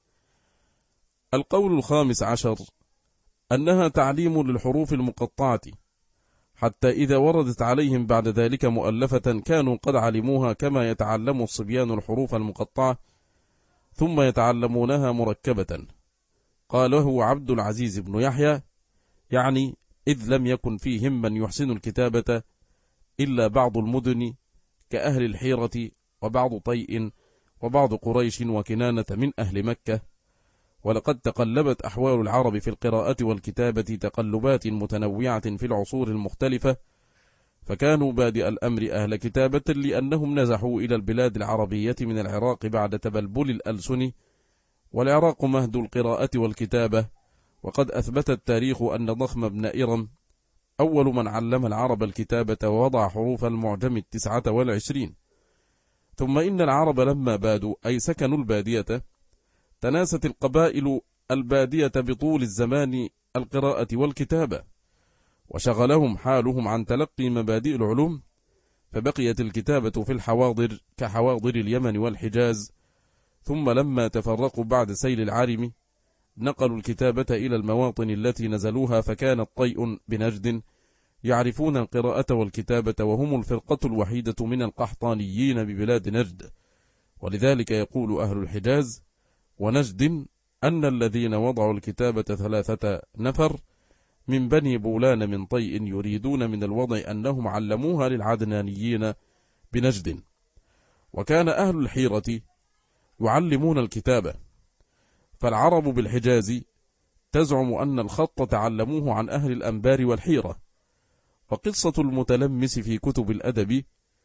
القول الخامس عشر أنها تعليم للحروف المقطعة، حتى إذا وردت عليهم بعد ذلك مؤلفة كانوا قد علموها كما يتعلم الصبيان الحروف المقطعة ثم يتعلمونها مركبة. قاله عبد العزيز بن يحيى، يعني إذ لم يكن فيهم من يحسن الكتابة إلا بعض المدن كأهل الحيرة وبعض طيء وبعض قريش وكنانة من أهل مكة. ولقد تقلبت أحوال العرب في القراءة والكتابة تقلبات متنوعة في العصور المختلفة، فكانوا بادئ الأمر أهل كتابة لأنهم نزحوا إلى البلاد العربية من العراق بعد تبلبل الألسن، والعراق مهد القراءة والكتابة. وقد أثبت التاريخ أن ضخم بن إرم أول من علم العرب الكتابة ووضع حروف المعجم 29. ثم إن العرب لما بادوا أي سكنوا البادية تناست القبائل البادية بطول الزمان القراءة والكتابة، وشغلهم حالهم عن تلقي مبادئ العلوم، فبقيت الكتابة في الحواضر كحواضر اليمن والحجاز. ثم لما تفرقوا بعد سيل العارم نقلوا الكتابة إلى المواطن التي نزلوها، فكانت طيء بنجد يعرفون القراءة والكتابة، وهم الفرقة الوحيدة من القحطانيين ببلاد نجد. ولذلك يقول أهل الحجاز ونجد أن الذين وضعوا الكتابة 3 نفر من بني بولان من طيء، يريدون من الوضع أنهم علموها للعدنانيين بنجد. وكان أهل الحيرة يعلمون الكتابة، فالعرب بالحجاز تزعم أن الخط تعلموه عن أهل الأنبار والحيرة. وقصة المتلمس في كتب الأدب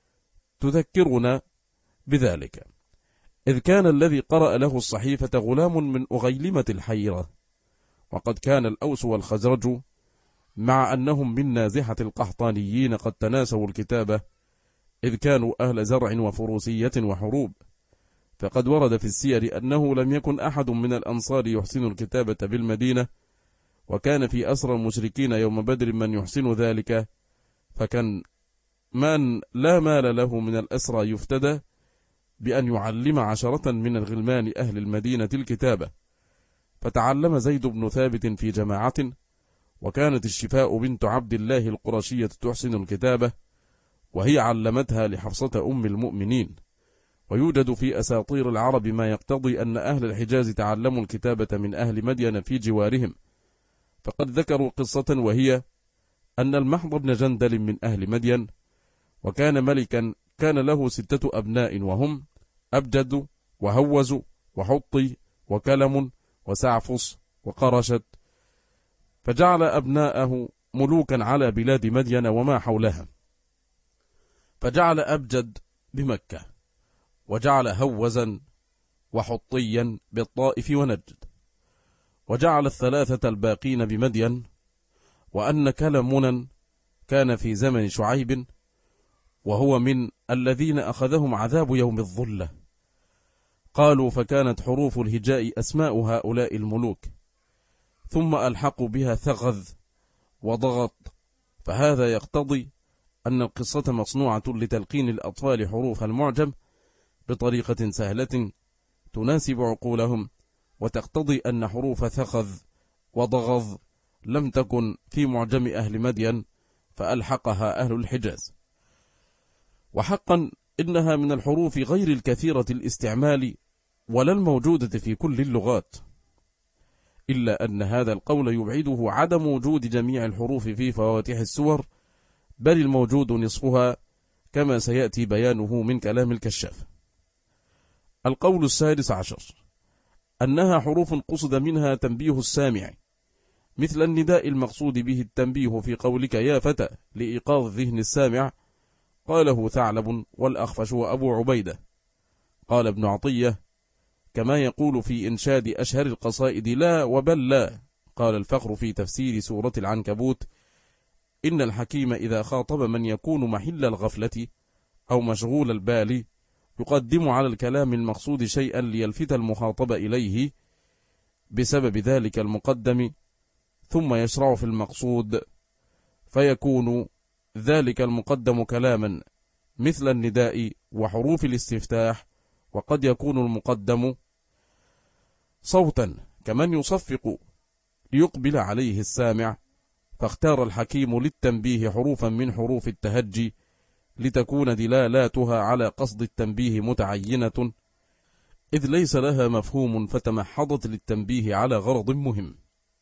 تذكرنا بذلك، إذ كان الذي قرأ له الصحيفة غلام من أغيلمة الحيرة، وقد كان الأوس والخزرج مع أنهم من نازحة القحطانيين قد تناسوا الكتابة، إذ كانوا أهل زرع وفروسية وحروب. فقد ورد في السير أنه لم يكن أحد من الأنصار يحسن الكتابة بالمدينة، وكان في أسرى المشركين يوم بدر من يحسن ذلك، فكان من لا مال له من الأسرى يفتدى بأن يعلم 10 من الغلمان أهل المدينة الكتابة. فتعلم زيد بن ثابت في جماعة، وكانت الشفاء بنت عبد الله القرشية تحسن الكتابة، وهي علمتها لحفصة أم المؤمنين. ويوجد في أساطير العرب ما يقتضي أن أهل الحجاز تعلموا الكتابة من أهل مدين في جوارهم، فقد ذكروا قصة وهي أن المحض بن جندل من أهل مدين، وكان ملكا كان له 6 أبناء، وهم أبجد وهوز وحطي وكلم وسعفص وقرشت، فجعل أبناءه ملوكا على بلاد مدين وما حولها، فجعل أبجد بمكة، وجعل هوزا وحطيا بالطائف ونجد، وجعل 3 الباقين بمدين، وأن كلمنا كان في زمن شعيب، وهو من الذين أخذهم عذاب يوم الظلة. قالوا فكانت حروف الهجاء أسماء هؤلاء الملوك، ثم ألحقوا بها ثغذ وضغط، فهذا يقتضي أن القصة مصنوعة لتلقين الأطفال حروف المعجم بطريقة سهلة تناسب عقولهم، وتقتضي أن حروف ثخذ وضغض لم تكن في معجم أهل مدين فألحقها أهل الحجاز. وحقا إنها من الحروف غير الكثيرة الاستعمال ولا الموجودة في كل اللغات، إلا أن هذا القول يبعده عدم وجود جميع الحروف في فواتح السور، بل الموجود نصفها كما سيأتي بيانه من كلام الكشاف. القول السادس عشر أنها حروف قصد منها تنبيه السامع، مثل النداء المقصود به التنبيه في قولك يا فتى لإيقاظ ذهن السامع، قاله ثعلب والأخفش وأبو عبيدة. قال ابن عطية كما يقول في إنشاد أشهر القصائد لا وبل لا. قال الفخر في تفسير سورة العنكبوت إن الحكيم إذا خاطب من يكون محل الغفلة أو مشغول البال يقدم على الكلام المقصود شيئا ليلفت المخاطب إليه بسبب ذلك المقدم، ثم يشرع في المقصود، فيكون ذلك المقدم كلاما مثل النداء وحروف الاستفتاح، وقد يكون المقدم صوتا كمن يصفق ليقبل عليه السامع، فاختار الحكيم للتنبيه حروفا من حروف التهجي لتكون دلالاتها على قصد التنبيه متعينة، إذ ليس لها مفهوم فتمحضت للتنبيه على غرض مهم.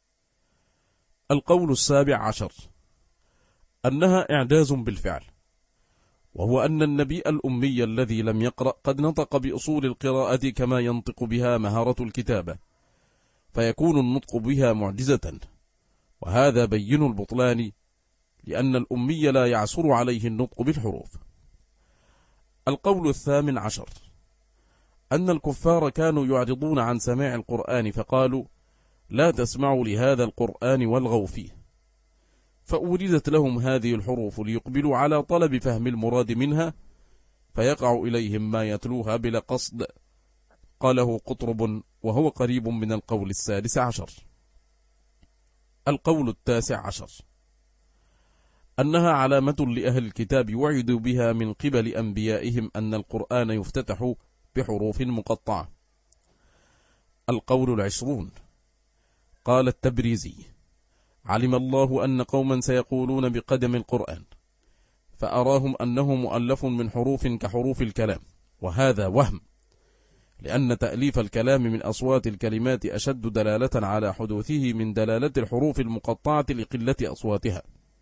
القول السابع عشر أنها إعجاز بالفعل، وهو أن النبي الأمي الذي لم يقرأ قد نطق بأصول القراءة كما ينطق بها مهارة الكتابة، فيكون النطق بها معجزة، وهذا بين البطلان، لأن الأمي لا يعسر عليه النطق بالحروف. القول الثامن عشر أن الكفار كانوا يعرضون عن سماع القرآن فقالوا لا تسمعوا لهذا القرآن والغوا فيه، فأوردت لهم هذه الحروف ليقبلوا على طلب فهم المراد منها، فيقع إليهم ما يتلوها بلا قصد. قاله قطرب وهو قريب من القول السادس عشر. القول التاسع عشر أنها علامة لأهل الكتاب وعدوا بها من قبل أنبيائهم أن القرآن يفتتح بحروف مقطعة. القول العشرون قال التبريزي علم الله أن قوما سيقولون بقدم القرآن، فأراهم أنه مؤلف من حروف كحروف الكلام، وهذا وهم، لأن تأليف الكلام من أصوات الكلمات أشد دلالة على حدوثه من دلالة الحروف المقطعة لقلة أصواتها.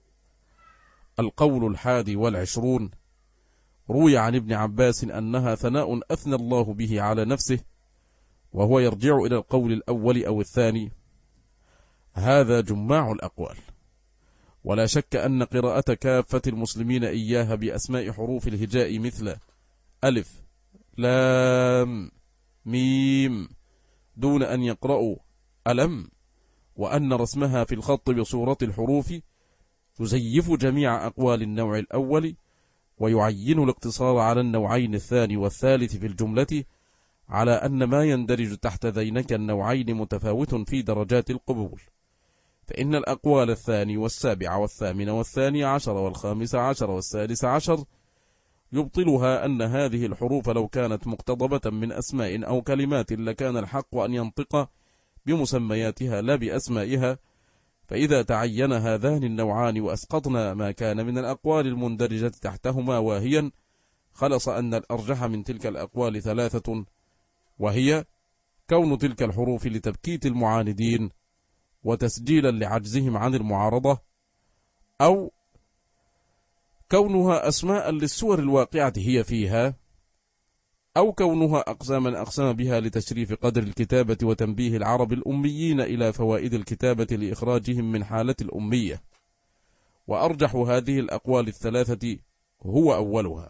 القول الحادي والعشرون روي عن ابن عباس أنها ثناء أثنى الله به على نفسه، وهو يرجع إلى القول الأول أو الثاني. هذا جماع الأقوال، ولا شك أن قراءة كافة المسلمين إياها بأسماء حروف الهجاء مثل ألف لام ميم دون أن يقرأوا ألم، وأن رسمها في الخط بصورة الحروف يزيف جميع أقوال النوع الأول، ويعين الاقتصار على النوعين الثاني والثالث في الجملة، على أن ما يندرج تحت ذينك النوعين متفاوت في درجات القبول، فإن الأقوال الثاني والسابع والثامن والثاني عشر والخامس عشر والسادس عشر يبطلها أن هذه الحروف لو كانت مقتضبة من أسماء أو كلمات لكان الحق أن ينطق بمسمياتها لا بأسمائها، فإذا تعين هذان النوعان وأسقطنا ما كان من الأقوال المندرجة تحتهما واهيا، خلص أن الأرجح من تلك الأقوال ثلاثة، وهي كون تلك الحروف لتبكيت المعاندين وتسجيلا لعجزهم عن المعارضة، أو كونها أسماء للسور الواقعة هي فيها، أو كونها أقساما أقسم بها لتشريف قدر الكتابة وتنبيه العرب الأميين إلى فوائد الكتابة لإخراجهم من حالة الأمية، وأرجح هذه الأقوال الثلاثة هو أولها.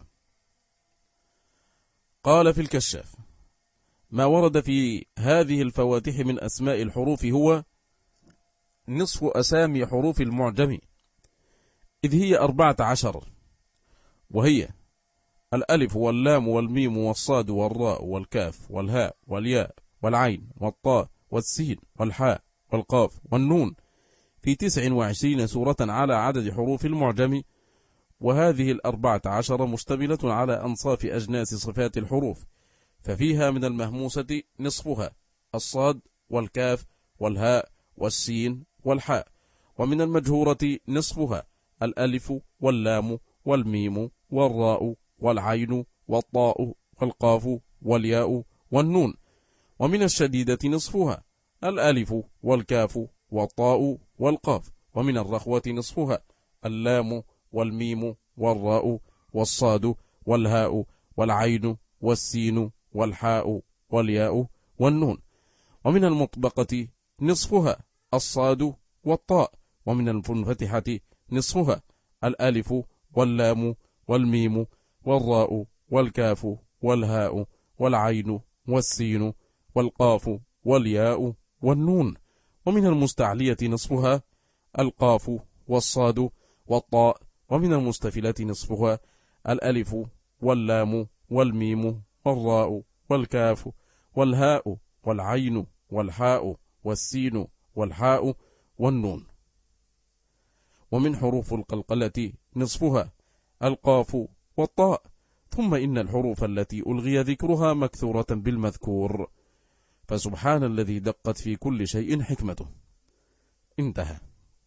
قال في الكشاف ما ورد في هذه الفواتح من أسماء الحروف هو نصف أسامي حروف المعجم، إذ هي 14، وهي الألف واللام والميم والصاد والراء والكاف والهاء والياء والعين والطاء والسين والحاء والقاف والنون، في 29 سورة على عدد حروف المعجم. وهذه 14 مشتملة على أنصاف أجناس صفات الحروف، ففيها من المهموسة نصفها الصاد والكاف والهاء والسين والحاء، ومن المجهورة نصفها الألف واللام والميم والراء والعين والطاء والقاف والياء والنون، ومن الشديدة نصفها الألف والكاف والطاء والقاف، ومن الرخوة نصفها اللام والميم والراء والصاد والهاء والعين والسين والحاء والياء والنون، ومن المطبقة نصفها الصاد والطاء، ومن المنفتحة نصفها الألف واللام والميم والراء والكاف والهاء والعين والسين والقاف والياء والنون، ومن المستعلية نصفها القاف والصاد والطاء، ومن المستفلة نصفها الألف واللام والميم والراء والكاف والهاء والعين والحاء والسين والحاء والنون، ومن حروف القلقلة نصفها القاف والطاء. ثم إن الحروف التي ألغي ذكرها مكثورة بالمذكور، فسبحان الذي دقت في كل شيء حكمته. انتهى.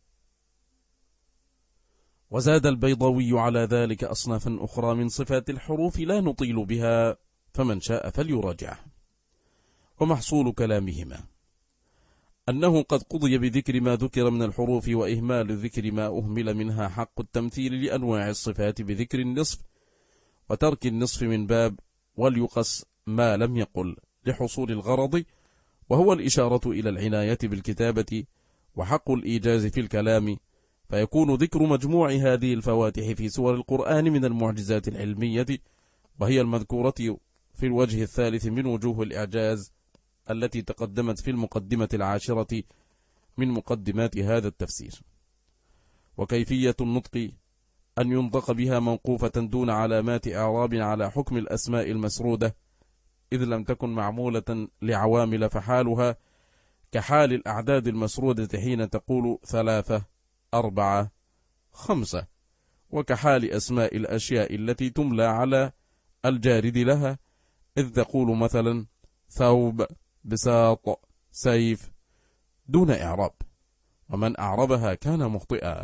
وزاد البيضاوي على ذلك أصنافا أخرى من صفات الحروف لا نطيل بها، فمن شاء فليراجعه. ومحصول كلامهما أنه قد قضي بذكر ما ذكر من الحروف، وإهمال ذكر ما أهمل منها حق التمثيل لأنواع الصفات بذكر النصف وترك النصف من باب وليقص ما لم يقل لحصول الغرض، وهو الإشارة إلى العناية بالكتابة وحق الإيجاز في الكلام، فيكون ذكر مجموع هذه الفواتح في سور القرآن من المعجزات العلمية، وهي المذكورة في الوجه الثالث من وجوه الإعجاز التي تقدمت في المقدمة العاشرة من مقدمات هذا التفسير. وكيفية النطق أن ينطق بها موقوفة دون علامات إعراب على حكم الأسماء المسرودة، إذ لم تكن معمولة لعوامل، فحالها كحال الأعداد المسرودة حين تقول 3 4 5، وكحال أسماء الأشياء التي تملى على الجارد لها، إذ تقول مثلا ثوب، بساط، سيف، دون إعراب، ومن أعربها كان مخطئا.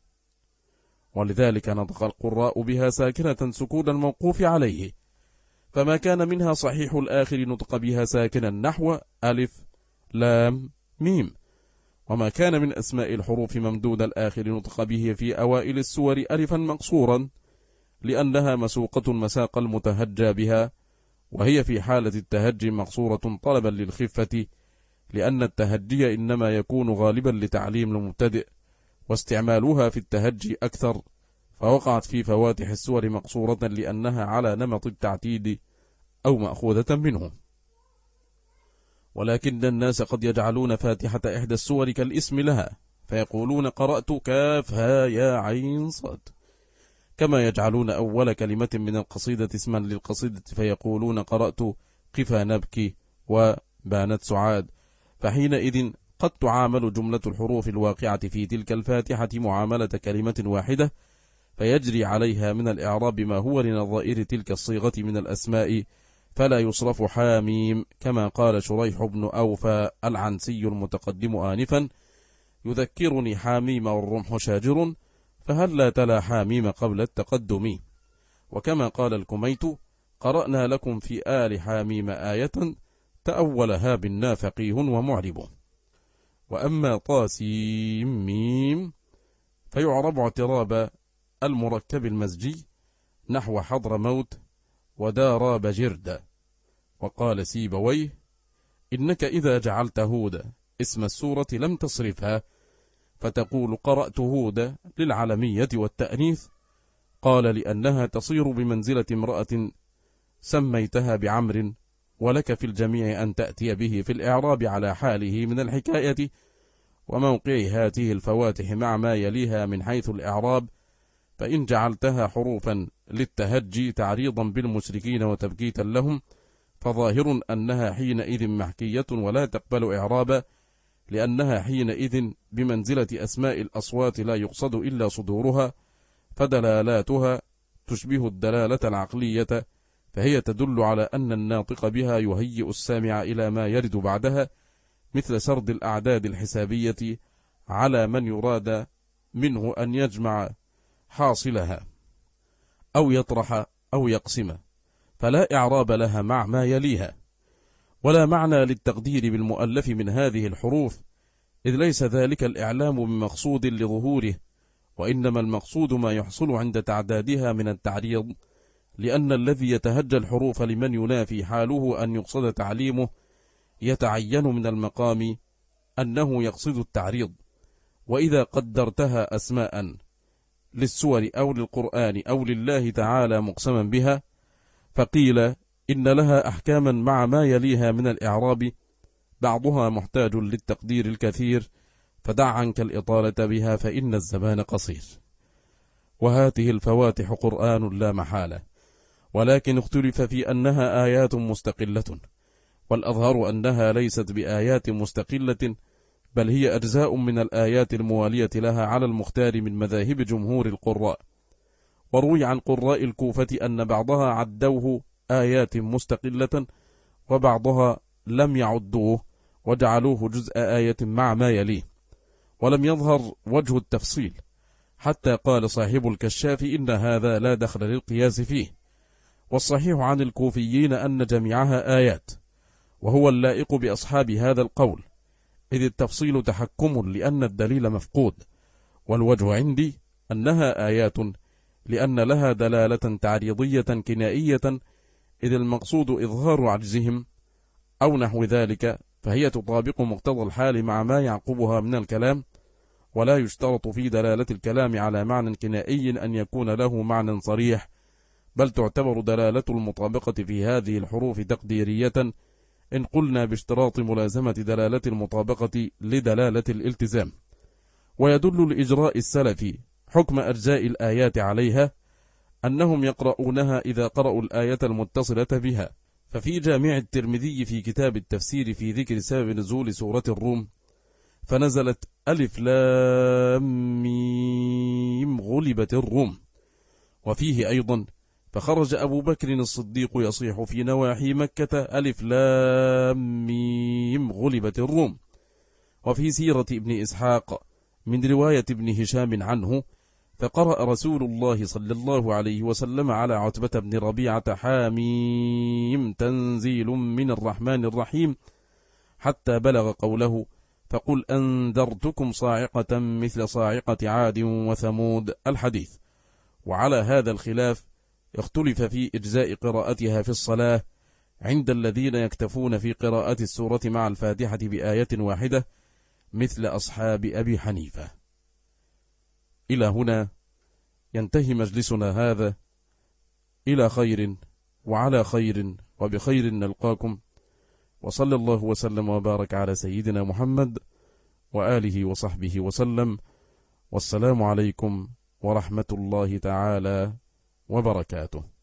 ولذلك نطق القراء بها ساكنة سكون الموقوف عليه، فما كان منها صحيح الآخر نطق بها ساكنا نحو ألف لام ميم، وما كان من أسماء الحروف ممدود الآخر نطق به في أوائل السور ألفا مقصورا، لأنها مسوقة مساق المتهجى بها، وهي في حالة التهجي مقصورة طلبا للخفة، لأن التهجي إنما يكون غالبا لتعليم المبتدئ، واستعمالها في التهجي أكثر، فوقعت في فواتح السور مقصورة لأنها على نمط التعتيد أو مأخوذة منه. ولكن الناس قد يجعلون فاتحة إحدى السور كالاسم لها، فيقولون قرأت كاف ها يا عين صاد، كما يجعلون أول كلمة من القصيدة اسما للقصيدة، فيقولون قرأت قفا نبكي وبانت سعاد، فحينئذ قد تعامل جملة الحروف الواقعة في تلك الفاتحة معاملة كلمة واحدة، فيجري عليها من الإعراب ما هو لنظائر تلك الصيغة من الأسماء، فلا يصرف حاميم، كما قال شريح بن أوفى العنسي المتقدم آنفا: يذكرني حاميم والرمح شاجر، فهل لا تلا حاميم قبل التقدم. وكما قال الكميت: قرأنا لكم في آل حاميم آية تأولها بالنا فقيه ومعرب. وأما طاسيم ميم فيعرب اعتراب المركب المزجي نحو حضر موت ودار بجرد. وقال سيبويه: إنك إذا جعلت هود اسم السورة لم تصرفها، فتقول قرأت هود للعلمية والتأنيث. قال: لأنها تصير بمنزلة امرأة سميتها بعمر، ولك في الجميع أن تأتي به في الإعراب على حاله من الحكاية وموقع هاته الفواتح مع ما يليها من حيث الإعراب، فإن جعلتها حروفا للتهجي تعريضا بالمشركين وتبكيتا لهم فظاهر أنها حينئذ محكية ولا تقبل إعرابا، لأنها حينئذ بمنزلة أسماء الأصوات لا يقصد إلا صدورها، فدلالاتها تشبه الدلالة العقلية، فهي تدل على أن الناطق بها يهيئ السامع إلى ما يرد بعدها، مثل سرد الأعداد الحسابية على من يراد منه أن يجمع حاصلها أو يطرح أو يقسم، فلا إعراب لها مع ما يليها، ولا معنى للتقدير بالمؤلف من هذه الحروف، إذ ليس ذلك الإعلام بمقصود لظهوره، وإنما المقصود ما يحصل عند تعدادها من التعريض، لأن الذي يتهجى الحروف لمن ينافي حاله أن يقصد تعليمه يتعين من المقام أنه يقصد التعريض. وإذا قدرتها أسماء للسور أو للقرآن أو لله تعالى مقسما بها، فقيل إن لها أحكاما مع ما يليها من الإعراب، بعضها محتاج للتقدير الكثير، فدع عنك الإطالة بها فإن الزمان قصير. وهاته الفواتح قرآن لا محالة، ولكن اختلف في أنها آيات مستقلة، والأظهر أنها ليست بآيات مستقلة، بل هي أجزاء من الآيات الموالية لها على المختار من مذاهب جمهور القراء. وروي عن قراء الكوفة أن بعضها عدوه آيات مستقلة، وبعضها لم يعدوه وجعلوه جزء آية مع ما يليه، ولم يظهر وجه التفصيل، حتى قال صاحب الكشاف إن هذا لا دخل للقياس فيه. والصحيح عن الكوفيين أن جميعها آيات، وهو اللائق بأصحاب هذا القول، إذ التفصيل تحكم لأن الدليل مفقود، والوجه عندي أنها آيات لأن لها دلالة تعريضية كنائية، إذ المقصود إظهار عجزهم أو نحو ذلك، فهي تطابق مقتضى الحال مع ما يعقبها من الكلام، ولا يشترط في دلالة الكلام على معنى كنائي أن يكون له معنى صريح، بل تعتبر دلالة المطابقة في هذه الحروف تقديرية، إن قلنا باشتراط ملازمة دلالة المطابقة لدلالة الالتزام. ويدل لإجراء السلف حكم أجزاء الآيات عليها أنهم يقرؤونها إذا قرأوا الآية المتصلة بها. ففي جامع الترمذي في كتاب التفسير في ذكر سبب نزول سورة الروم، فنزلت ألف لام ميم غلبت الروم. وفيه أيضا فخرج أبو بكر الصديق يصيح في نواحي مكة ألف لام ميم غلبت الروم. وفي سيرة ابن إسحاق من رواية ابن هشام عنه فقرأ رسول الله صلى الله عليه وسلم على عتبة بن ربيعة حاميم تنزيل من الرحمن الرحيم، حتى بلغ قوله فقل أنذرتكم صاعقة مثل صاعقة عاد وثمود الحديث. وعلى هذا الخلاف اختلف في إجزاء قراءتها في الصلاة عند الذين يكتفون في قراءة السورة مع الفاتحة بآية واحدة مثل أصحاب أبي حنيفة. إلى هنا ينتهي مجلسنا هذا، إلى خير وعلى خير وبخير نلقاكم، وصلى الله وسلم وبارك على سيدنا محمد وآله وصحبه وسلم، والسلام عليكم ورحمة الله تعالى وبركاته.